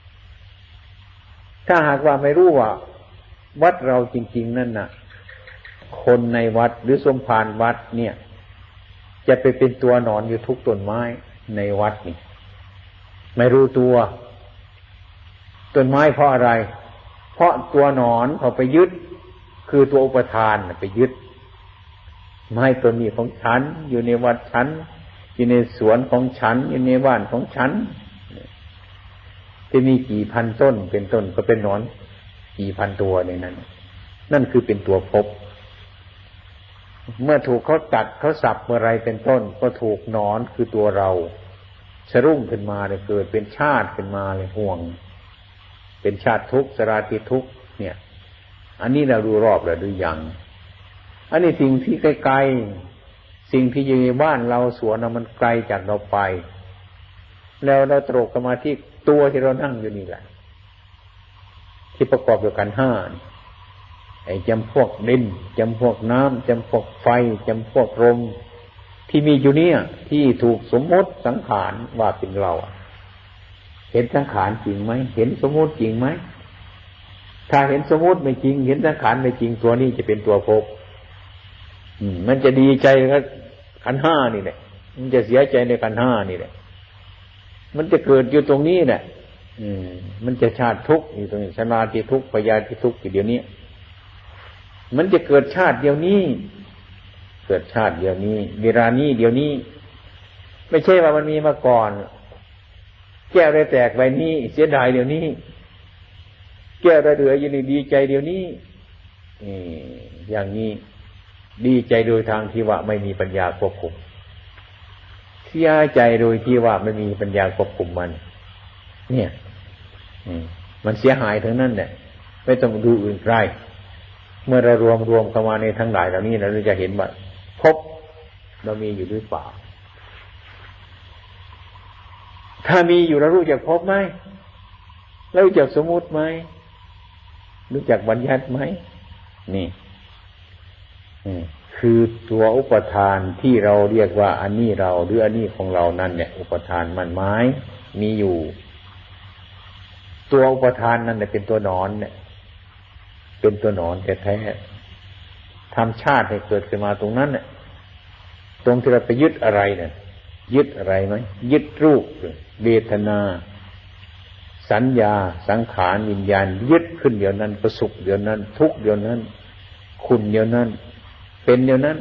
ถ้าหากว่าไม่รู้ว่าวัดเราจริงๆนั่นน่ะคนในวัดหรือสมภารวัดเนี่ยจะไปเป็นตัวหนอนอยู่ทุกต้นไม้ในวัดนี่ไม่รู้ตัวต้นไม้เพราะอะไรเพราะตัวหนอนเขาไปยึดคือตัวอุปทานไปยึดไม้ต้นนี้ของฉันอยู่ในวัดฉันอยู่ในสวนของฉันอยู่ในบ้านของฉันที่มีกี่พันต้นเป็นต้นก็เป็นหนอนกี่พันตัวในนั้นนั่นคือเป็นตัวภพเมื่อถูกเขาตัดเขาสับเมื่อไรเป็นต้นก็ถูกหนอนคือตัวเราสรุ่งขึ้นมาเลยเกิดเป็นชาติขึ้นมาเลยห่วงเป็นชาติทุกข์สราติทุกข์เนี่ยอันนี้เราดูรอบแล้วดูยังอันนี้สิ่งที่ไกลๆสิ่งที่อยู่ในบ้านเราสวนเรามันไกลจากเราไปแล้วเราตรกมาที่ตัวที่เรานั่งอยู่นี่แหละที่ประกอบด้วยกันห้าไอ้จำพวกดินจำพวกน้ำจำพวกไฟจำพวกลมที่มีอยู่เนี่ยที่ถูกสมมติสังขารว่าเป็นเราเห็นสังขารจริงไหมเห็นสมมติจริงไหมถ้าเห็นสมมติไม่จริงเห็นสังขารไม่จริงตัวนี้จะเป็นตัวภพมันจะดีใจกับขันธ์ห้านี่แหละมันจะเสียใจในขันธ์ห้านี่แหละมันจะเกิดอยู่ตรงนี้แหละมันจะชาติทุกข์อยู่ตรงนี้ชราติทุกข์พยาธิทุกข์อยู่เดี๋ยวนี้มันจะเกิดชาติเดียวนี้เกิดชาติเดียวนี้เวลานี้เดียวนี้ไม่ใช่ว่ามันมีมาก่อนแก้วได้แตกใบนี้เสียดายเดี๋ยวนี้แก้วได้เหลืออยู่ในดีใจเดี๋ยวนี้อย่างนี้ดีใจโดยทางที่ว่าไม่มีปัญญาควบคุมเสียใจโดยที่ว่าไม่มีปัญญาควบคุมมันเนี่ยมันเสียหายทั้งนั้นแหละไม่ต้องดูอื่นไกลเมื่อเรารวมรวมเข้ามาในทั้งหลายเหล่านี้เราจะเห็นว่าภพเรามีอยู่หรือเปล่าถ้ามีอยู่เรารู้จักภพไหมเรารู้จักสมมุติไหมรู้จักบัญญัติไหมนี่คือตัวอุปทานที่เราเรียกว่าอันนี้เราหรืออันนี้ของเรานั่นเนี่ยอุปทานมันไม้มีอยู่ตัวอุปทานนั่นเนี่ยเป็นตัวหนอนเนี่ยเป็นตัวหนอนแท้ๆทำชาติให้เกิดขึ้นมาตรงนั้นเนี่ยตรงที่เราไปยึดอะไรเนี่ยยึดอะไรไหมยึดรูปเวทนาสัญญาสังขารวิญญาณยึดขึ้นเดี๋ยวนั้นประสุขเดี๋ยวนั้นทุกข์เดี๋ยวนั้นคุณเดี๋ยวนั้นเป็นเดี๋ยวนั้น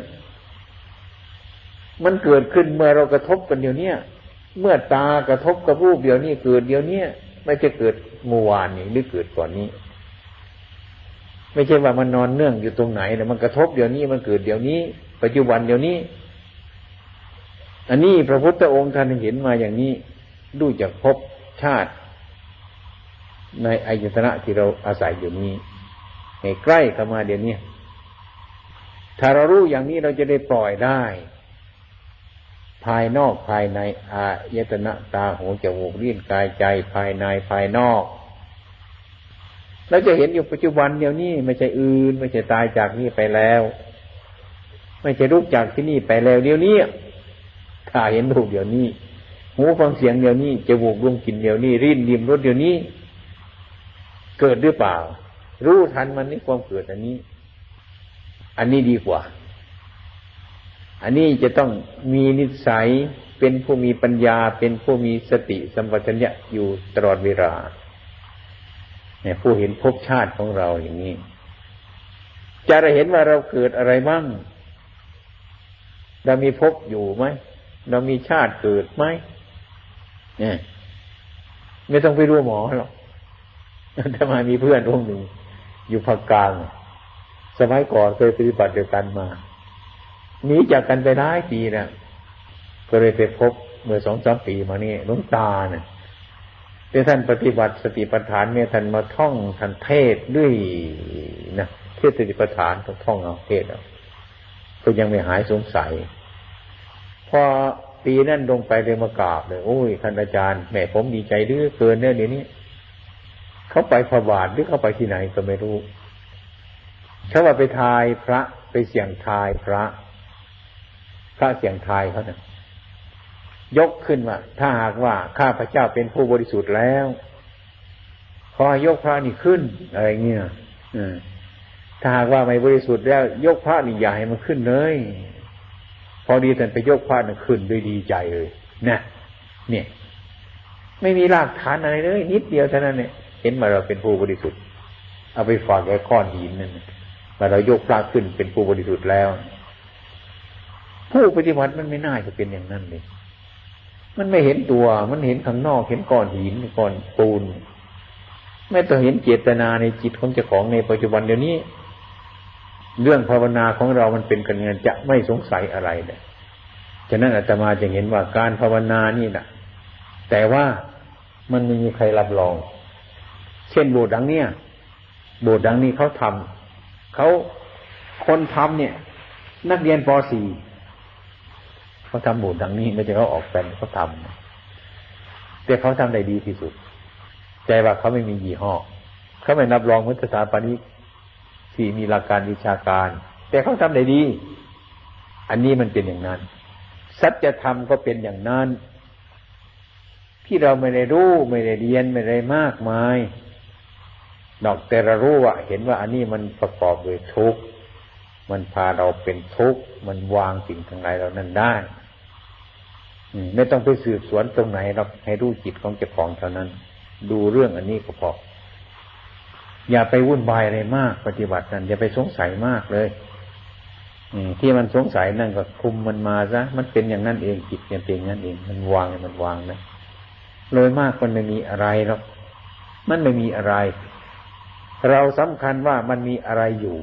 มันเกิดขึ้นเมื่อเรากระทบกันเดี๋ยวนี้เมื่อตากระทบกับรูปเดี๋ยวนี้เกิดเดี๋ยวนี้ไม่ใช่เกิดเมื่อวานนี้หรือเกิดก่อนนี้ไม่ใช่ว่ามันนอนเนื่องอยู่ตรงไหนแต่มันกระทบเดี๋ยวนี้มันเกิดเดี๋ยวนี้ปัจจุบันเดี๋ยวนี้อันนี้พระพุทธองค์ท่านเห็นมาอย่างนี้ดูจากภพชาติในอายตนะที่เราอาศัยอยู่นี้ให้ใกล้เข้ามาเดี๋ยวนี้ถ้าเรารู้อย่างนี้เราจะได้ปล่อยได้ภายนอกภายในอายตนะตาหูจมูกลิ้นกายใจภายในภายนอกเราจะเห็นอยู่ปัจจุบันเดี๋ยวนี้ไม่ใช่อื่นไม่ใช่ตายจากนี้ไปแล้วไม่ใช่ลุกจากที่นี่ไปแล้วเดี๋ยวนี้ถ้าเห็นรูปเดี๋ยวนี้หูฟังเสียงเดี๋ยวนี้จมูกดมกลิ่นเดี๋ยวนี้ลิ้นลิ้มรสเดี๋ยวนี้เกิดหรือเปล่ารู้ทันมันนี่ความเกิดอันนี้อันนี้ดีกว่าอันนี้จะต้องมีนิสัยเป็นผู้มีปัญญาเป็นผู้มีสติสัมปชัญญะอยู่ตลอดเวลาเนี่ยผู้เห็นภพชาติของเราอย่างนี้จะได้เห็นว่าเราเกิดอะไรบ้างเรามีภพอยู่ไหมเรามีชาติเกิดไหมเนี่ยไม่ต้องไปรู้หมอหรอกถ้ามามีเพื่อนองค์หนึ่งอยู่ภาคกลางสมัยก่อนเคยปฏิบัติเดียวกันมาหนีจากกันไปหลายปีนะก็เลยไปพบเมื่อสองสามปีมานี่หลวงตาเนี่ยที่ท่านปฏิบัติสติปัฏฐานเนี่ยท่านมาท่องท่านเทศด้วยนะเทศสติปัฏฐานต้องท่องเอาเทศเอาก็ยังไม่หายสงสัยพอปีนั้นลงไปเลยมากราบเลยโอ้ยท่านอาจารย์แม่ผมดีใจดื้อเกินเนี่ยเดี๋ยวนี้เขาไปพระบาทหรือเขาไปที่ไหนก็ไม่รู้เขาว่าไปทายพระไปเสี่ยงทายพระพระเสี่ยงทายเขาเนี่ยยกขึ้นว่าถ้าหากว่าข้าพเจ้าเป็นผู้บริสุทธิ์แล้วขอให้ยกพระนี่ขึ้นอะไรเงี้ยถ้าหากว่าไม่บริสุทธิ์แล้วยกพระนี่อย่าให้มันขึ้นเลยพอดีท่านไปยกพระนี่ขึ้นด้วยดีใจเลยนะเนี่ยไม่มีรากฐานอะไรเลยนิดเดียวเท่านั้นเนี่ยเห็นมาเราเป็นผู้บริสุทธิ์เอาไปฝากไว้ก้อนหินนั่นมาเรายกพระขึ้นเป็นผู้บริสุทธิ์แล้วผู้ปฏิบัติมันไม่น่าจะเป็นอย่างนั้นเลยมันไม่เห็นตัวมันเห็นข้างนอกเห็นก้อนหินก้อนปูนไม่ต้องเห็นเจตนาในจิตของเจ้าของในปัจจุบันเดี๋ยวนี้เรื่องภาวนาของเรามันเป็นกันเงินจะไม่สงสัยอะไรเลยฉะนั้นอาตมาจะเห็นว่าการภาวนานี่นะแต่ว่ามันไม่มีใครรับรองเช่นโบสถ์ดังเนี้ยโบสถ์ดังนี้เขาทำเขาคนทำเนี่ยนักเรียนป .สี่ เขาทำโบสถ์ดังนี้ไม่ใช่เขาออกแบบเขาทำแต่เขาทำได้ดีที่สุดใจว่าเขาไม่มียี่ห้อเขาไม่นับรองเหมือนสถาปนิกที่มีหลักการวิชาการแต่เขาทำได้ดีอันนี้มันเป็นอย่างนั้นสัจธรรมก็เป็นอย่างนั้นที่เราไม่ได้รู้ไม่ได้เรียนไม่ได้มากมายนอกแต่เรารู้ว่าเห็นว่าอันนี้มันประกอบด้วยทุกข์มันพาเราเป็นทุกข์มันวางสิ่งทั้งหลายเรานั้นได้ไม่ต้องไปสืบสวนตรงไหนเราให้รู้จิตของเจ้าของเท่านั้นดูเรื่องอันนี้ก็พออย่าไปวุ่นวายอะไรมากปฏิบัตินั้นอย่าไปสงสัยมากเลยที่มันสงสัยนั่นก็คุมมันมาซะมันเป็นอย่างนั้นเองจิตมันเป็นอย่างนั้นเองมันวางมันวางนะโดยมากมันไม่มีอะไรหรอกมันไม่มีอะไรเราสำคัญว่ามันมีอะไรอยู่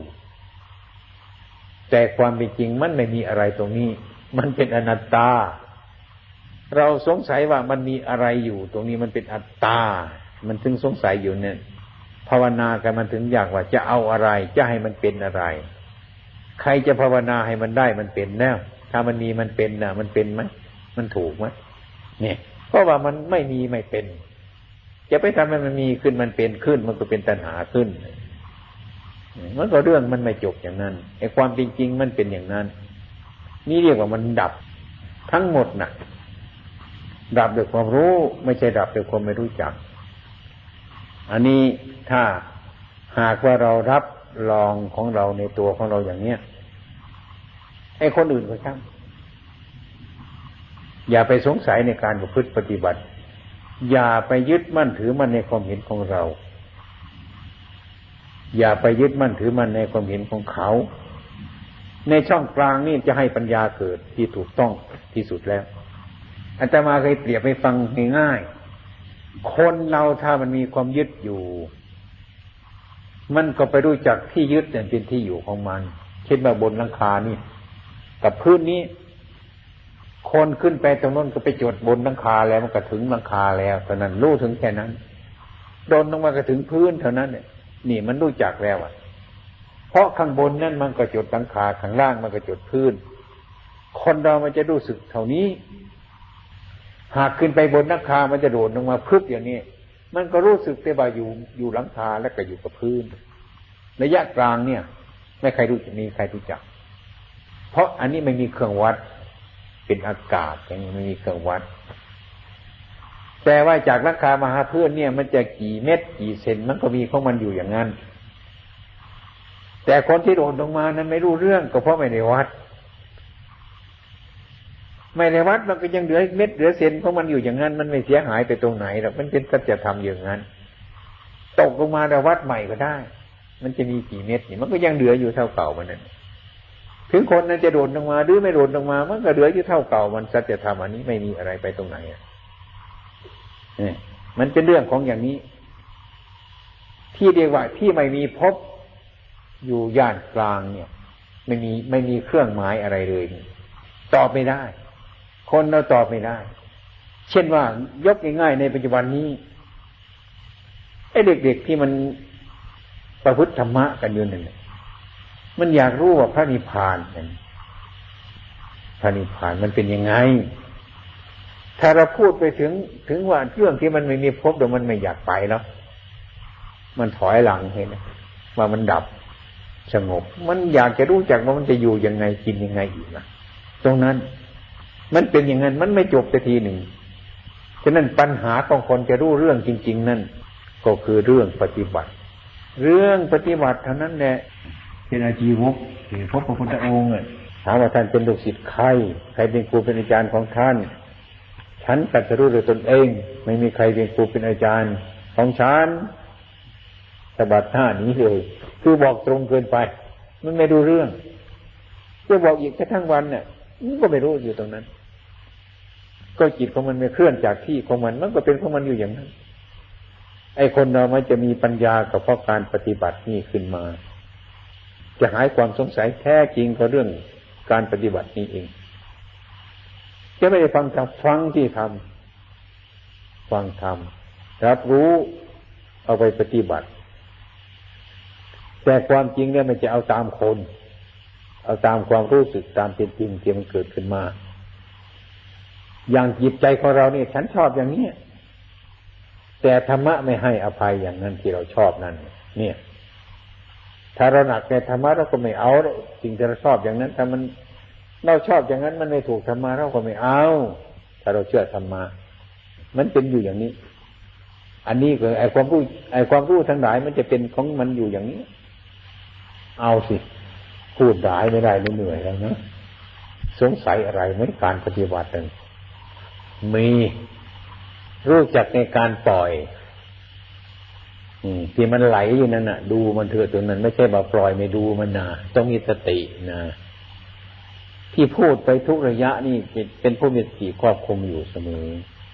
แต่ความเป็นจริงมันไม่มีอะไรตรงนี้มันเป็นอนัตตาเราสงสัยว่ามันมีอะไรอยู่ตรงนี้มันเป็นอัตตามันถึงสงสัยอยู่เนี่ยภาวนากันมันถึงอยากว่าจะเอาอะไรจะให้มันเป็นอะไรใครจะภาวนาให้มันได้มันเป็นแน่ถ้ามันมีมันเป็นน่ะมันเป็นไหมมันถูกไหมเนี่ยเพราะว่ามันไม่มีไม่เป็นจะไปทำให้มันมีขึ้นมันเป็นขึ้นมันก็เป็นตัณหาขึ้นมันก็เรื่องมันไม่จบอย่างนั้นไอ้ความจริงๆมันเป็นอย่างนั้นนี่เรียกว่ามันดับทั้งหมดน่ะดับด้วยความรู้ไม่ใช่ดับด้วยความไม่รู้จักอันนี้ถ้าหากว่าเรารับรองของเราในตัวของเราอย่างเนี้ยไอ้คนอื่นก็ช่างอย่าไปสงสัยในการประพฤติปฏิบัติอย่าไปยึดมั่นถือมั่นในความเห็นของเราอย่าไปยึดมั่นถือมั่นในความเห็นของเขาในช่องกลางนี่จะให้ปัญญาเกิดที่ถูกต้องที่สุดแล้วอาตมาเคยเปรียบให้ฟังง่ายๆคนเราถ้ามันมีความยึดอยู่มันก็ไปรู้จักที่ยึดเนี่ยเป็นที่อยู่ของมันเช่นว่าบนหลังคานี่กับพื้นนี้คนขึ้นไปตรงนั้นก็ไปจดบนหลังคาแล้วมันก็ถึงหลังคาแล้วเท่านั้นรู้ถึงแค่นั้นโดนลงมาก็ถึงพื้นเท่านั้นเนี่ยนี่มันรู้จักแล้วอ่ะเพราะข้างบนนั่นมันก็จดหลังคาข้างล่างมันก็จดพื้นคนเรามันจะรู้สึกเท่านี้หากขึ้นไปบนหลังคามันจะโดดลงมาพึบอย่างนี้มันก็รู้สึกแต่ว่าอยู่อยู่หลังคาแล้วก็อยู่กับพื้นระยะกลางเนี่ยไม่ใครรู้จะมีใครรู้จักเพราะอันนี้ไม่มีเครื่องวัดเป็นอากาศอย่างนี้ไม่มีเครื่องวัดแต่ว่าจากหลังคามาหาพื้นเนี่ยมันจะกี่เม็ดกี่เซนมันก็มีของมันอยู่อย่างนั้นแต่คนที่โดดลงมานั้นไม่รู้เรื่องก็เพราะไม่ได้วัดไม่ได้วัดมันก็ยังเหลือเม็ดเหลือเซนของมันอยู่อย่างนั้นมันไม่เสียหายไปตรงไหนหรอกมันเป็นสัจธรรมอย่างนั้นตกลงมาแล้ววัดใหม่ก็ได้มันจะมีกี่เม็ดนี่มันก็ยังเหลืออยู่เท่าเก่ามันนั่นถึงคนนั้นจะโดดลงมาหรือไม่โดดลงมามันก็เหลืออยู่เท่าเก่ามันสัจธรรมอันนี้ไม่มีอะไรไปตรงไหนอ่ะเนี่ยมันเป็นเรื่องของอย่างนี้ที่เรียกว่าที่ไม่มีพบอยู่ย่านกลางเนี่ยไม่มีไม่มีเครื่องหมายอะไรเลยตอบไม่ได้คนเราตอบไม่ได้เช่นว่ายกง่ายๆในปัจจุบันนี้ไอ้เด็กๆที่มันประพฤติธรรมะกันอยู่นั่นมันอยากรู้ว่าพระนิพพานนั่นพระนิพพานมันเป็นยังไงถ้าเราพูดไปถึงถึงว่าเรื่องที่มันไม่มีพบเดี๋ยวมันไม่อยากไปแล้วมันถอยหลังเห็นไหมว่ามันดับสงบมันอยากจะรู้จักว่ามันจะอยู่ยังไงกินยังไงอีกนะตรงนั้นมันเป็นอย่างนั้นมันไม่จบสักทีหนึ่งฉะนั้นปัญหาของคนจะรู้เรื่องจริงๆนั่นก็คือเรื่องปฏิบัติเรื่องปฏิบัติเท่านั้นแหละเป็นอาชีวกที่พบพระพุทธองค์ถามว่าท่านเป็นลูกศิษย์ใครใครเป็นครูเป็นอาจารย์ของท่านฉันตรัสรู้ด้วยตนเองไม่มีใครเป็นครูเป็นอาจารย์ของฉันสะบัดท่านี้เลยคือบอกตรงเกินไปมันไม่รู้เรื่องจะบอกอีกแค่ทั้งวันเนี่ยมันก็ไม่รู้อยู่ตรงนั้นก็จิตของมันไม่เคลื่อนจากที่ของมันมันก็เป็นของมันอยู่อย่างนั้นไอ้คนเรามันจะมีปัญญากับเพราะการปฏิบัตินี่ขึ้นมาจะหายความสงสัยแท้จริงก็เรื่องการปฏิบัตินี้เองจะไม่ได้ฟังทำฟังที่ทำฟังทำรับรู้เอาไปปฏิบัติแต่ความจริงเนี่ยมันจะเอาตามคนเอาตามความรู้สึกตามเป็นจริงที่มันเกิดขึ้นมาอย่างจิตใจของเราเนี่ยฉันชอบอย่างนี้แต่ธรรมะไม่ให้อภัยอย่างนั้นที่เราชอบนั่นเนี่ยถ้าเราหนักในธรรมะเราก็ไม่เอาสิ่งที่เราชอบอย่างนั้นถ้ามันเราชอบอย่างนั้นมันไม่ถูกธรรมะเราก็ไม่เอาถ้าเราเชื่อธรรมะมันเป็นอยู่อย่างนี้อันนี้ก็ไอ้ความรู้ไอ้ความรู้ทั้งหลายมันจะเป็นของมันอยู่อย่างนี้เอาสิพูดหลายไม่ได้เหนื่อยแล้วนะสงสัยอะไรไหมการปฏิบัตินั้นมีรู้จักในการปล่อยที่มันไหลอยู่นั่นน่ะดูมันเถอะตัวนั้นไม่ใช่ว่าปล่อยไม่ดูมันนะต้องมีสตินะที่พูดไปทุกระยะนี่เป็นผู้มีสติควบคุมอยู่เสมอ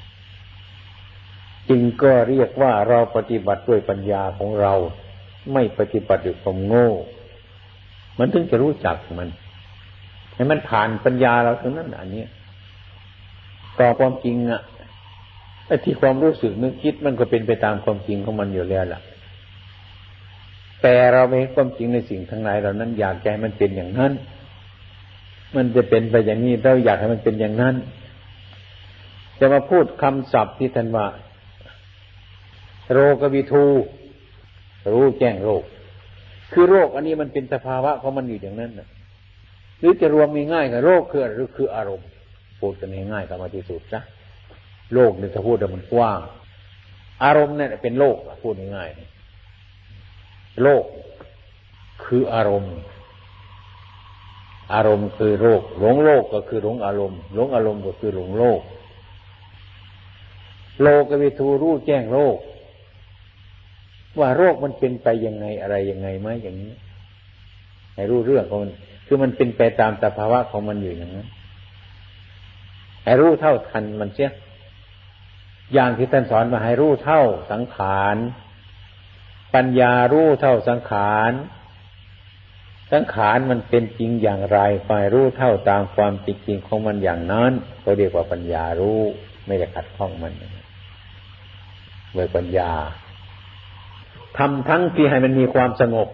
จึงก็เรียกว่าเราปฏิบัติด้วยปัญญาของเราไม่ปฏิบัติด้วยความโง่มันถึงจะรู้จักมันให้มันผ่านปัญญาเราตรงนั้นอันนี้ต่อความจริงอ่ะไอ้ที่ความรู้สึกนึกคิดมันก็เป็นไปตามความจริงของมันอยู่แล้วล่ะแต่เราไม่เห็นความจริงในสิ่งทั้งหลายเหล่านั้นอยากให้มันเป็นอย่างนั้นมันจะเป็นไปอย่างนี้เราอยากให้มันเป็นอย่างนั้นจะมาพูดคำศัพท์ที่ท่านว่าโรควิทูรู้แจ้งโรคคือโรคอันนี้มันเป็นสภาวะของมันอยู่อย่างนั้นนะหรือจะรวมง่ายๆกับโรคคือหรือคืออารมณ์พูดกันง่ายๆกับมาที่สุดนะโลกเนี่ยถ้าพูดแต่มันกว้างอารมณ์เนี่ยเป็นโลกพูดง่ายๆโลกคืออารมณ์อารมณ์คือโลกหลงโลกก็คือหลงอารมณ์หลงอารมณ์ก็คือหลงโลกโลกวิทูรู้แจ้งโลกว่าโรคมันเป็นไปยังไงอะไรยังไงไหมอย่างนี้ให้รู้เรื่องของมันคือมันเป็นไปตามสภาวะของมันอยู่อย่างนั้นให้รู้เท่าทันมันเสียอย่างที่ท่านสอนมาให้รู้เท่าสังขารปัญญารู้เท่าสังขารสังขารมันเป็นจริงอย่างไรฝ่ายรู้เท่าตามความจริงของมันอย่างนั้นเขาเรียกว่าปัญญารู้ไม่ได้ขัดข้องมันโดยปัญญาทำทั้งที่ให้มันมีความสงบ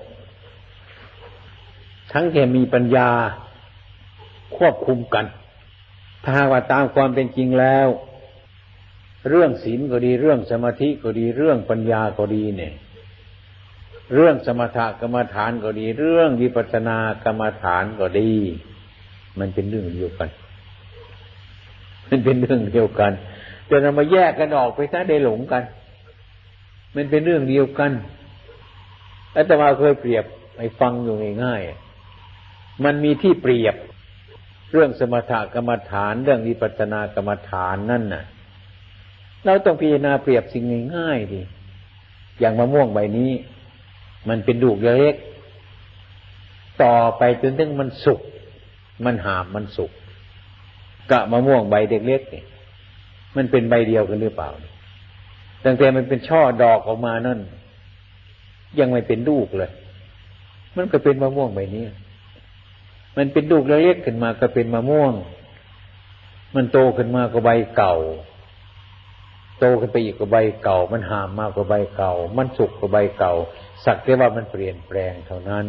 ทั้งที่มีปัญญาควบคุมกันถ้าว่าตามความเป็นจริงแล้วเรื่องศีลก็ดีเรื่องสมาธิก็ดีเรื่องปัญญาก็ดีเนี่ยเรื่องสมถกรรมฐานก็ดีเรื่องวิปัสสนากรรมฐานก็ดีมันเป็นเรื่องเดียวกันมันเป็นเรื่องเดียวกันจะนำมาแยกกันออกไปซะได้หลงกันมันเป็นเรื่องเดียวกันอาตมาเคยเปรียบให้ฟังอยู่ง่ายๆมันมีที่เปรียบเรื่องสมถกรรมฐานเรื่องวิปัสสนากรรมฐานนั่นน่ะเราต้องพิจารณาเปรียบสิ่งง่ายๆดิอย่างมะม่วงใบนี้มันเป็นลูกเล็กต่อไปจนถึงมันสุกมันหามมันสุกกะมะม่วงใบเล็กๆนี่มันเป็นใบเดียวกันหรือเปล่าตั้งแต่มันเป็นช่อดอกออกมานั่นยังไม่เป็นลูกเลยมันก็เป็นมะม่วงใบนี้มันเป็นลูกเล็กๆขึ้นมาก็เป็นมะม่วงมันโตขึ้นมาก็ใบเก่าโตขึ้นไปอีกก็ใบเก่ามันหามมากกว่าใบเก่ามันสุกกว่าใบเก่าสักแต่ว่ามันเปลี่ยนแปลงเท่านั้น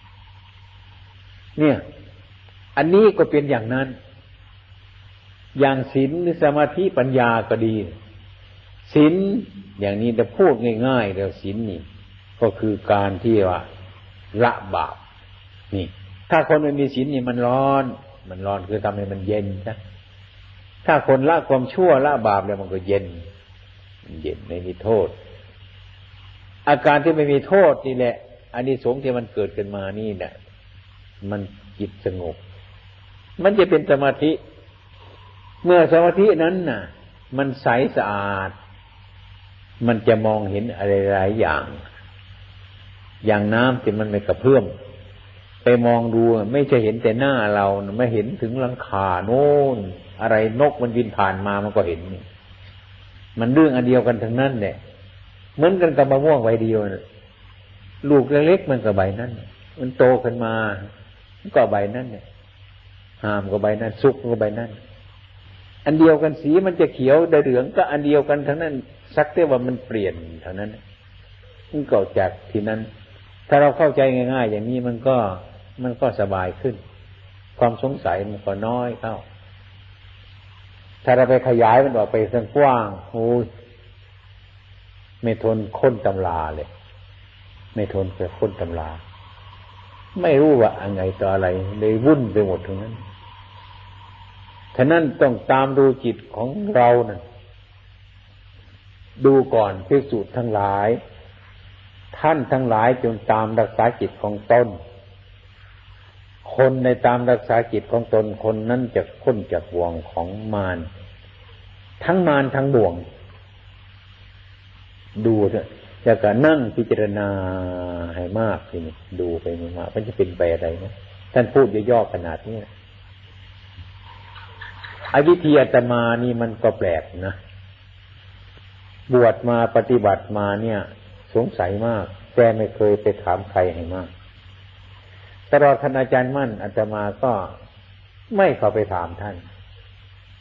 เนี่ยอันนี้ก็เป็นอย่างนั้นอย่างศีลหรือสมาธิปัญญาก็ดีศีลอย่างนี้จะพูดง่ายๆเดี๋ยวศีลนี่ก็คือการที่ว่าละบาปนี่ถ้าคนไม่มีศีลนี่มันร้อนมันร้อนคือทำให้มันเย็นนะถ้าคนละความชั่วละบาปแล้วมันก็เย็นเย็นไม่มีโทษอาการที่ไม่มีโทษนี่แหละอานิสงส์ที่มันเกิดขึ้นมานี่เนี่ยมันจิตสงบมันจะเป็นสมาธิเมื่อสมาธินั้นน่ะมันใสสะอาดมันจะมองเห็นอะไรหลายอย่างอย่างน้ำที่มันไม่กระเพื่อมไปมองดูไม่ใช่เห็นแต่หน้าเราไม่เห็นถึงหลังคาโน่นอะไรนกมันบินผ่านมามันก็เห็นมันเรื่องอันเดียวกันทั้งนั้นแหละเหมือนกันกับมะม่วงใบเดียวลูกเล็กๆมันก็ใบนั้นมันโตขึ้นมามันก็ใบนั้นเนี่ยหามก็ใบนั้นสุกก็ใบนั้นอันเดียวกันสีมันจะเขียวได้เหลืองก็อันเดียวกันทั้งนั้นสักแต่ว่ามันเปลี่ยนเท่านั้นมันเกิดจากที่นั้นถ้าเราเข้าใจง่ายๆอย่างนี้มันก็มันก็สบายขึ้นความสงสัยมันก็น้อยเข้าถ้าเราไปขยายมันออกไปทางกว้างโอ้ยไม่ทนค้นตำราเลยไม่ทนไปค้นตำราไม่รู้ว่าอะไรต่ออะไรเลยวุ่นไปหมดตรงนั้นฉะนั้นต้องตามดูจิตของเรานั่นดูก่อนภิกษุทั้งหลายท่านทั้งหลายจงตามรักษาจิตของตนคนในตามรักษาจิตของตนคนนั้นจะพ้นจากบ่วงของมารทั้งมารทั้งบ่วงดูเถอะจะก็นั่งพิจารณาให้มากทีนี้ดูไปมากมันจะเป็นไปอะไรนะท่านพูดย่อๆขนาดนี้ไอ้วิธีอาตมานี่มันก็แปลกนะบวชมาปฏิบัติมาเนี่ยสงสัยมากแต่ไม่เคยไปถามใครให้มากตลอดท่านอาจารย์มั่นอาตมาก็ไม่เข้าไปถามท่าน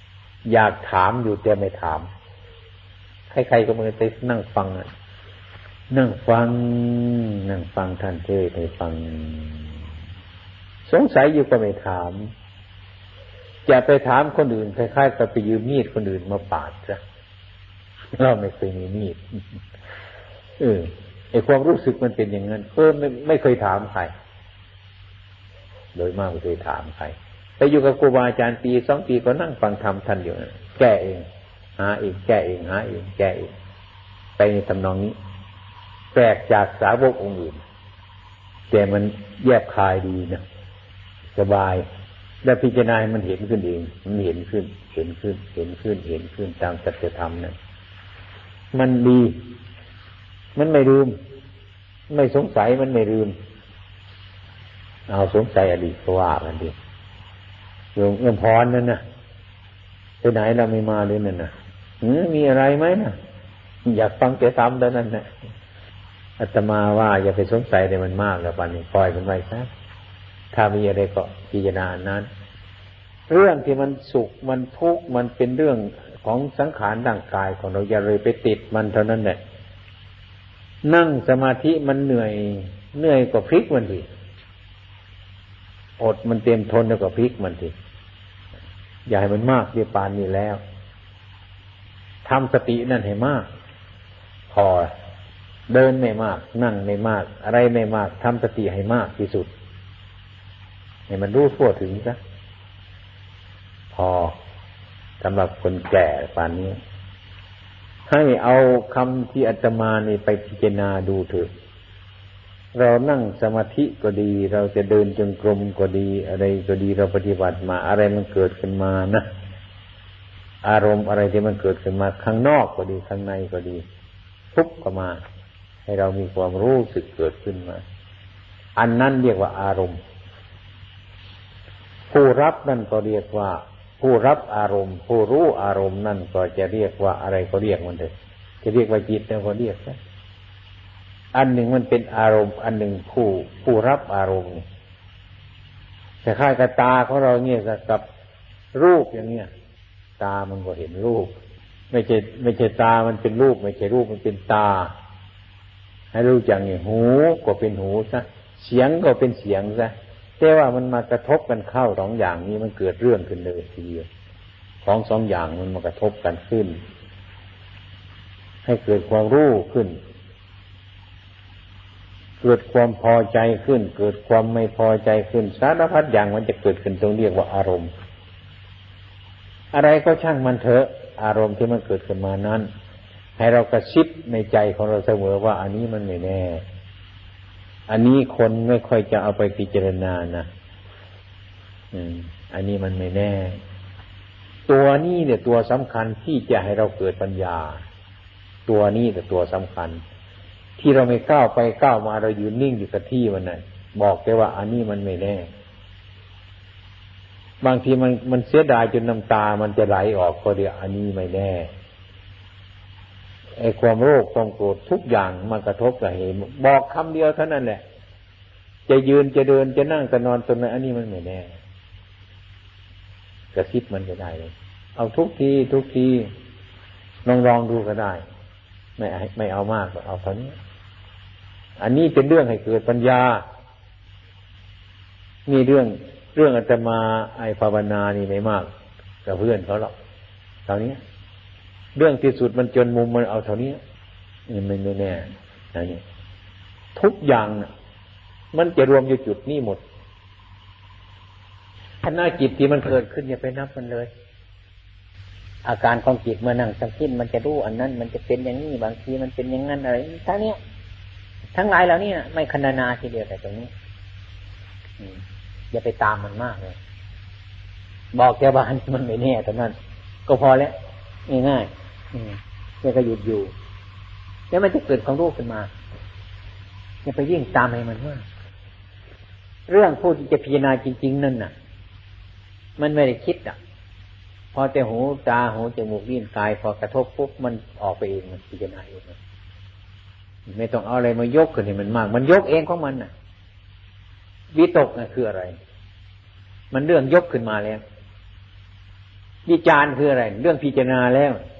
อยากถามอยู่แต่ไม่ถามใครๆก็มือไปนั่งฟังนั่งฟังนั่งฟังท่านเทศน์ให้ฟังสงสัยอยู่ก็ไม่ถามจะไปถามคนอื่นคล้ายๆกับไปยืมมีดคนอื่นมาปาดซะเราไม่เคยมีมีดเออไอความรู้สึกมันเป็นอย่างนั้นเออไม่ไม่เคยถามใครโดยมากไม่เคยถามใครไปอยู่กับครูบาอาจารย์ปีสองปีก็นั่งฟังธรรมท่านอยู่นะแก้เองหาเองแก้เองหาเองแก้เองไปในทำนองนี้แปลกจากสาวกองค์อื่นแต่มันแยบคายดีนะสบายแล้วพิจารณาให้มันเห็นขึ้นเองมันเห็นขึ้นเห็นขึ้นเห็นขึ้นเห็นขึ้นตามสัจธรรมนั่นมันดีมันไม่ลืมไม่สงสัยมันไม่ลืมเอาสงสัยอดีตก็ว่ากันดิโยมเอื้อมพรนั่นน่ะไปไหนเราไม่มาเลยนั่นน่ะหือมีอะไรไหมน่ะอยากฟังแกซ้ำแล้วนั่นน่ะอาตมาว่าอย่าไปสงสัยในมันมากแล้วป่านนี้ปล่อยมันไว้ซะถ้ามีอะไรก็พิจารณานั้นเรื่องที่มันสุขมันทุกข์มันเป็นเรื่องของสังขารร่างกายของเราอย่าเลยไปติดมันเท่านั้นแหละนั่งสมาธิมันเหนื่อยเหนื่อยกว่าพลิกมันทีอดมันเต็มทนแล้วก็พลิกมันทีอย่าให้มันมากเดี๋ยวปานนี้แล้วทำสตินั่นให้มากพอเดินไม่มากนั่งไม่มากอะไรไม่มากทำสติให้มากที่สุดให้มันรู้ทั่วถึงซะพอสำหรับคนแก่ปานนี้ให้เอาคำที่อาตมานี่ไปพิจารณาดูเถอะเรานั่งสมาธิก็ดีเราจะเดินจงกรมก็ดีอะไรก็ดีเราปฏิบัติมาอะไรมันเกิดขึ้นมานะอารมณ์อะไรที่มันเกิดขึ้นมาข้างนอกก็ดีข้างในก็ดีทุกข์ก็มาให้เรามีความรู้สึกเกิดขึ้นมาอันนั้นเรียกว่าอารมณ์ผู้รับนั่นก็เรียกว่าผู้รับอารมณ์ผู้รู้อารมณ์นั่นก็จะเรียกว่าอะไรก็เรียกมันเถอะจะเรียกว่าจิตแล้วก็เรียกนะอันหนึ่งมันเป็นอารมณ์อันหนึ่งผู้ผู้รับอารมณ์แต่คล้ายกับตาของเราเนี่ยกับรูปอย่างเนี้ยตามันก็เห็นรูปไม่ใช่ไม่ใช่ตามันเป็นรูปไม่ใช่รูปมันเป็นตาให้รู้จักนี่หูก็เป็นหูซะเสียงก็เป็นเสียงซะแต่ว่ามันมากระทบกันเข้าสองอย่างนี้มันเกิดเรื่องขึ้นเลยทีเดียวของสองอย่างมันมากระทบกันขึ้นให้เกิดความรู้ขึ้นเกิดความพอใจขึ้นเกิดความไม่พอใจขึ้นสารพัดอย่างมันจะเกิดขึ้นตรงเรียกว่าอารมณ์อะไรก็ช่างมันเถอะอารมณ์ที่มันเกิดขึ้นมานั้นให้เรากระซิบในใจของเราเสมอว่าอันนี้มันไม่แน่อันนี้คนไม่ค่อยจะเอาไปพิจารณานะอืมอันนี้มันไม่แน่ตัวนี้เนี่ยตัวสำคัญที่จะให้เราเกิดปัญญาตัวนี้แต่ตัวสำคัญที่เราไม่ก้าวไปก้าวมาเราอยู่นิ่งอยู่กับที่มันน่ะบอกแกว่าอันนี้มันไม่แน่บางทีมันมันเสียดายจนน้ำตามันจะไหลออกก็เดี๋ยวอันนี้ไม่แน่ไอ้ความโลภความโกรธทุกอย่างมันกระทบกับเหตุบอกคำเดียวเท่านั้นแหละจะยืนจะเดินจะนั่งจะนอนตรงไหนอันนี้มันไม่แน่กระซิบมันจะได้เลยเอาทุกทีทุกทีลองลองดูก็ได้ไม่ไม่เอามากเอาเท่านี้อันนี้เป็นเรื่องให้เกิดปัญญามีเรื่องเรื่องอาตมาไอ้ภาวนานี่ไม่มากกับเพื่อนเขาหรอกเท่านี้เรื่องที่สุดมันจนมุมมันเอาเท่านี้นี่มันไม่แน่อันนี้ทุกอย่างมันจะรวมอยู่จุดนี้หมดขณะจิตที่มันเกิดขึ้นอย่าไปนับมันเลยอาการของจิตเมื่อนั่งสังคิดมันจะรู้อันนั้นมันจะเป็นอย่างนี้บางทีมันเป็นอย่างนั้นอะไรทั้งนี้ทั้งหลายแล้วนี่ไม่คณนาทีเดียวแต่ตรงนี้อย่าไปตามมันมากเลยบอกแกว่ามันไม่แน่ตอนนั้นก็พอแล้วง่ายๆแกก็หยุดอยู่แล้วมันจะเกิดความรู้ขึ้นมาอย่าไปยิ่งตามให้มันว่าเรื่องผู้ที่จะพิจารณาจริงๆนั่นน่ะมันไม่ได้คิดอ่ะพอแต่หูตาหูจมูกลิ้นกายพอกระทบปุ๊บมันออกไปเองมันพิจารณาเองไม่ต้องเอาอะไรมายกขึ้นให้มันมากมันยกเองของมันน่ะวิตกน่ะคืออะไรมันเรื่องยกขึ้นมาแล้ววิจารณ์คืออะไรเรื่องพิจารณาแล้ว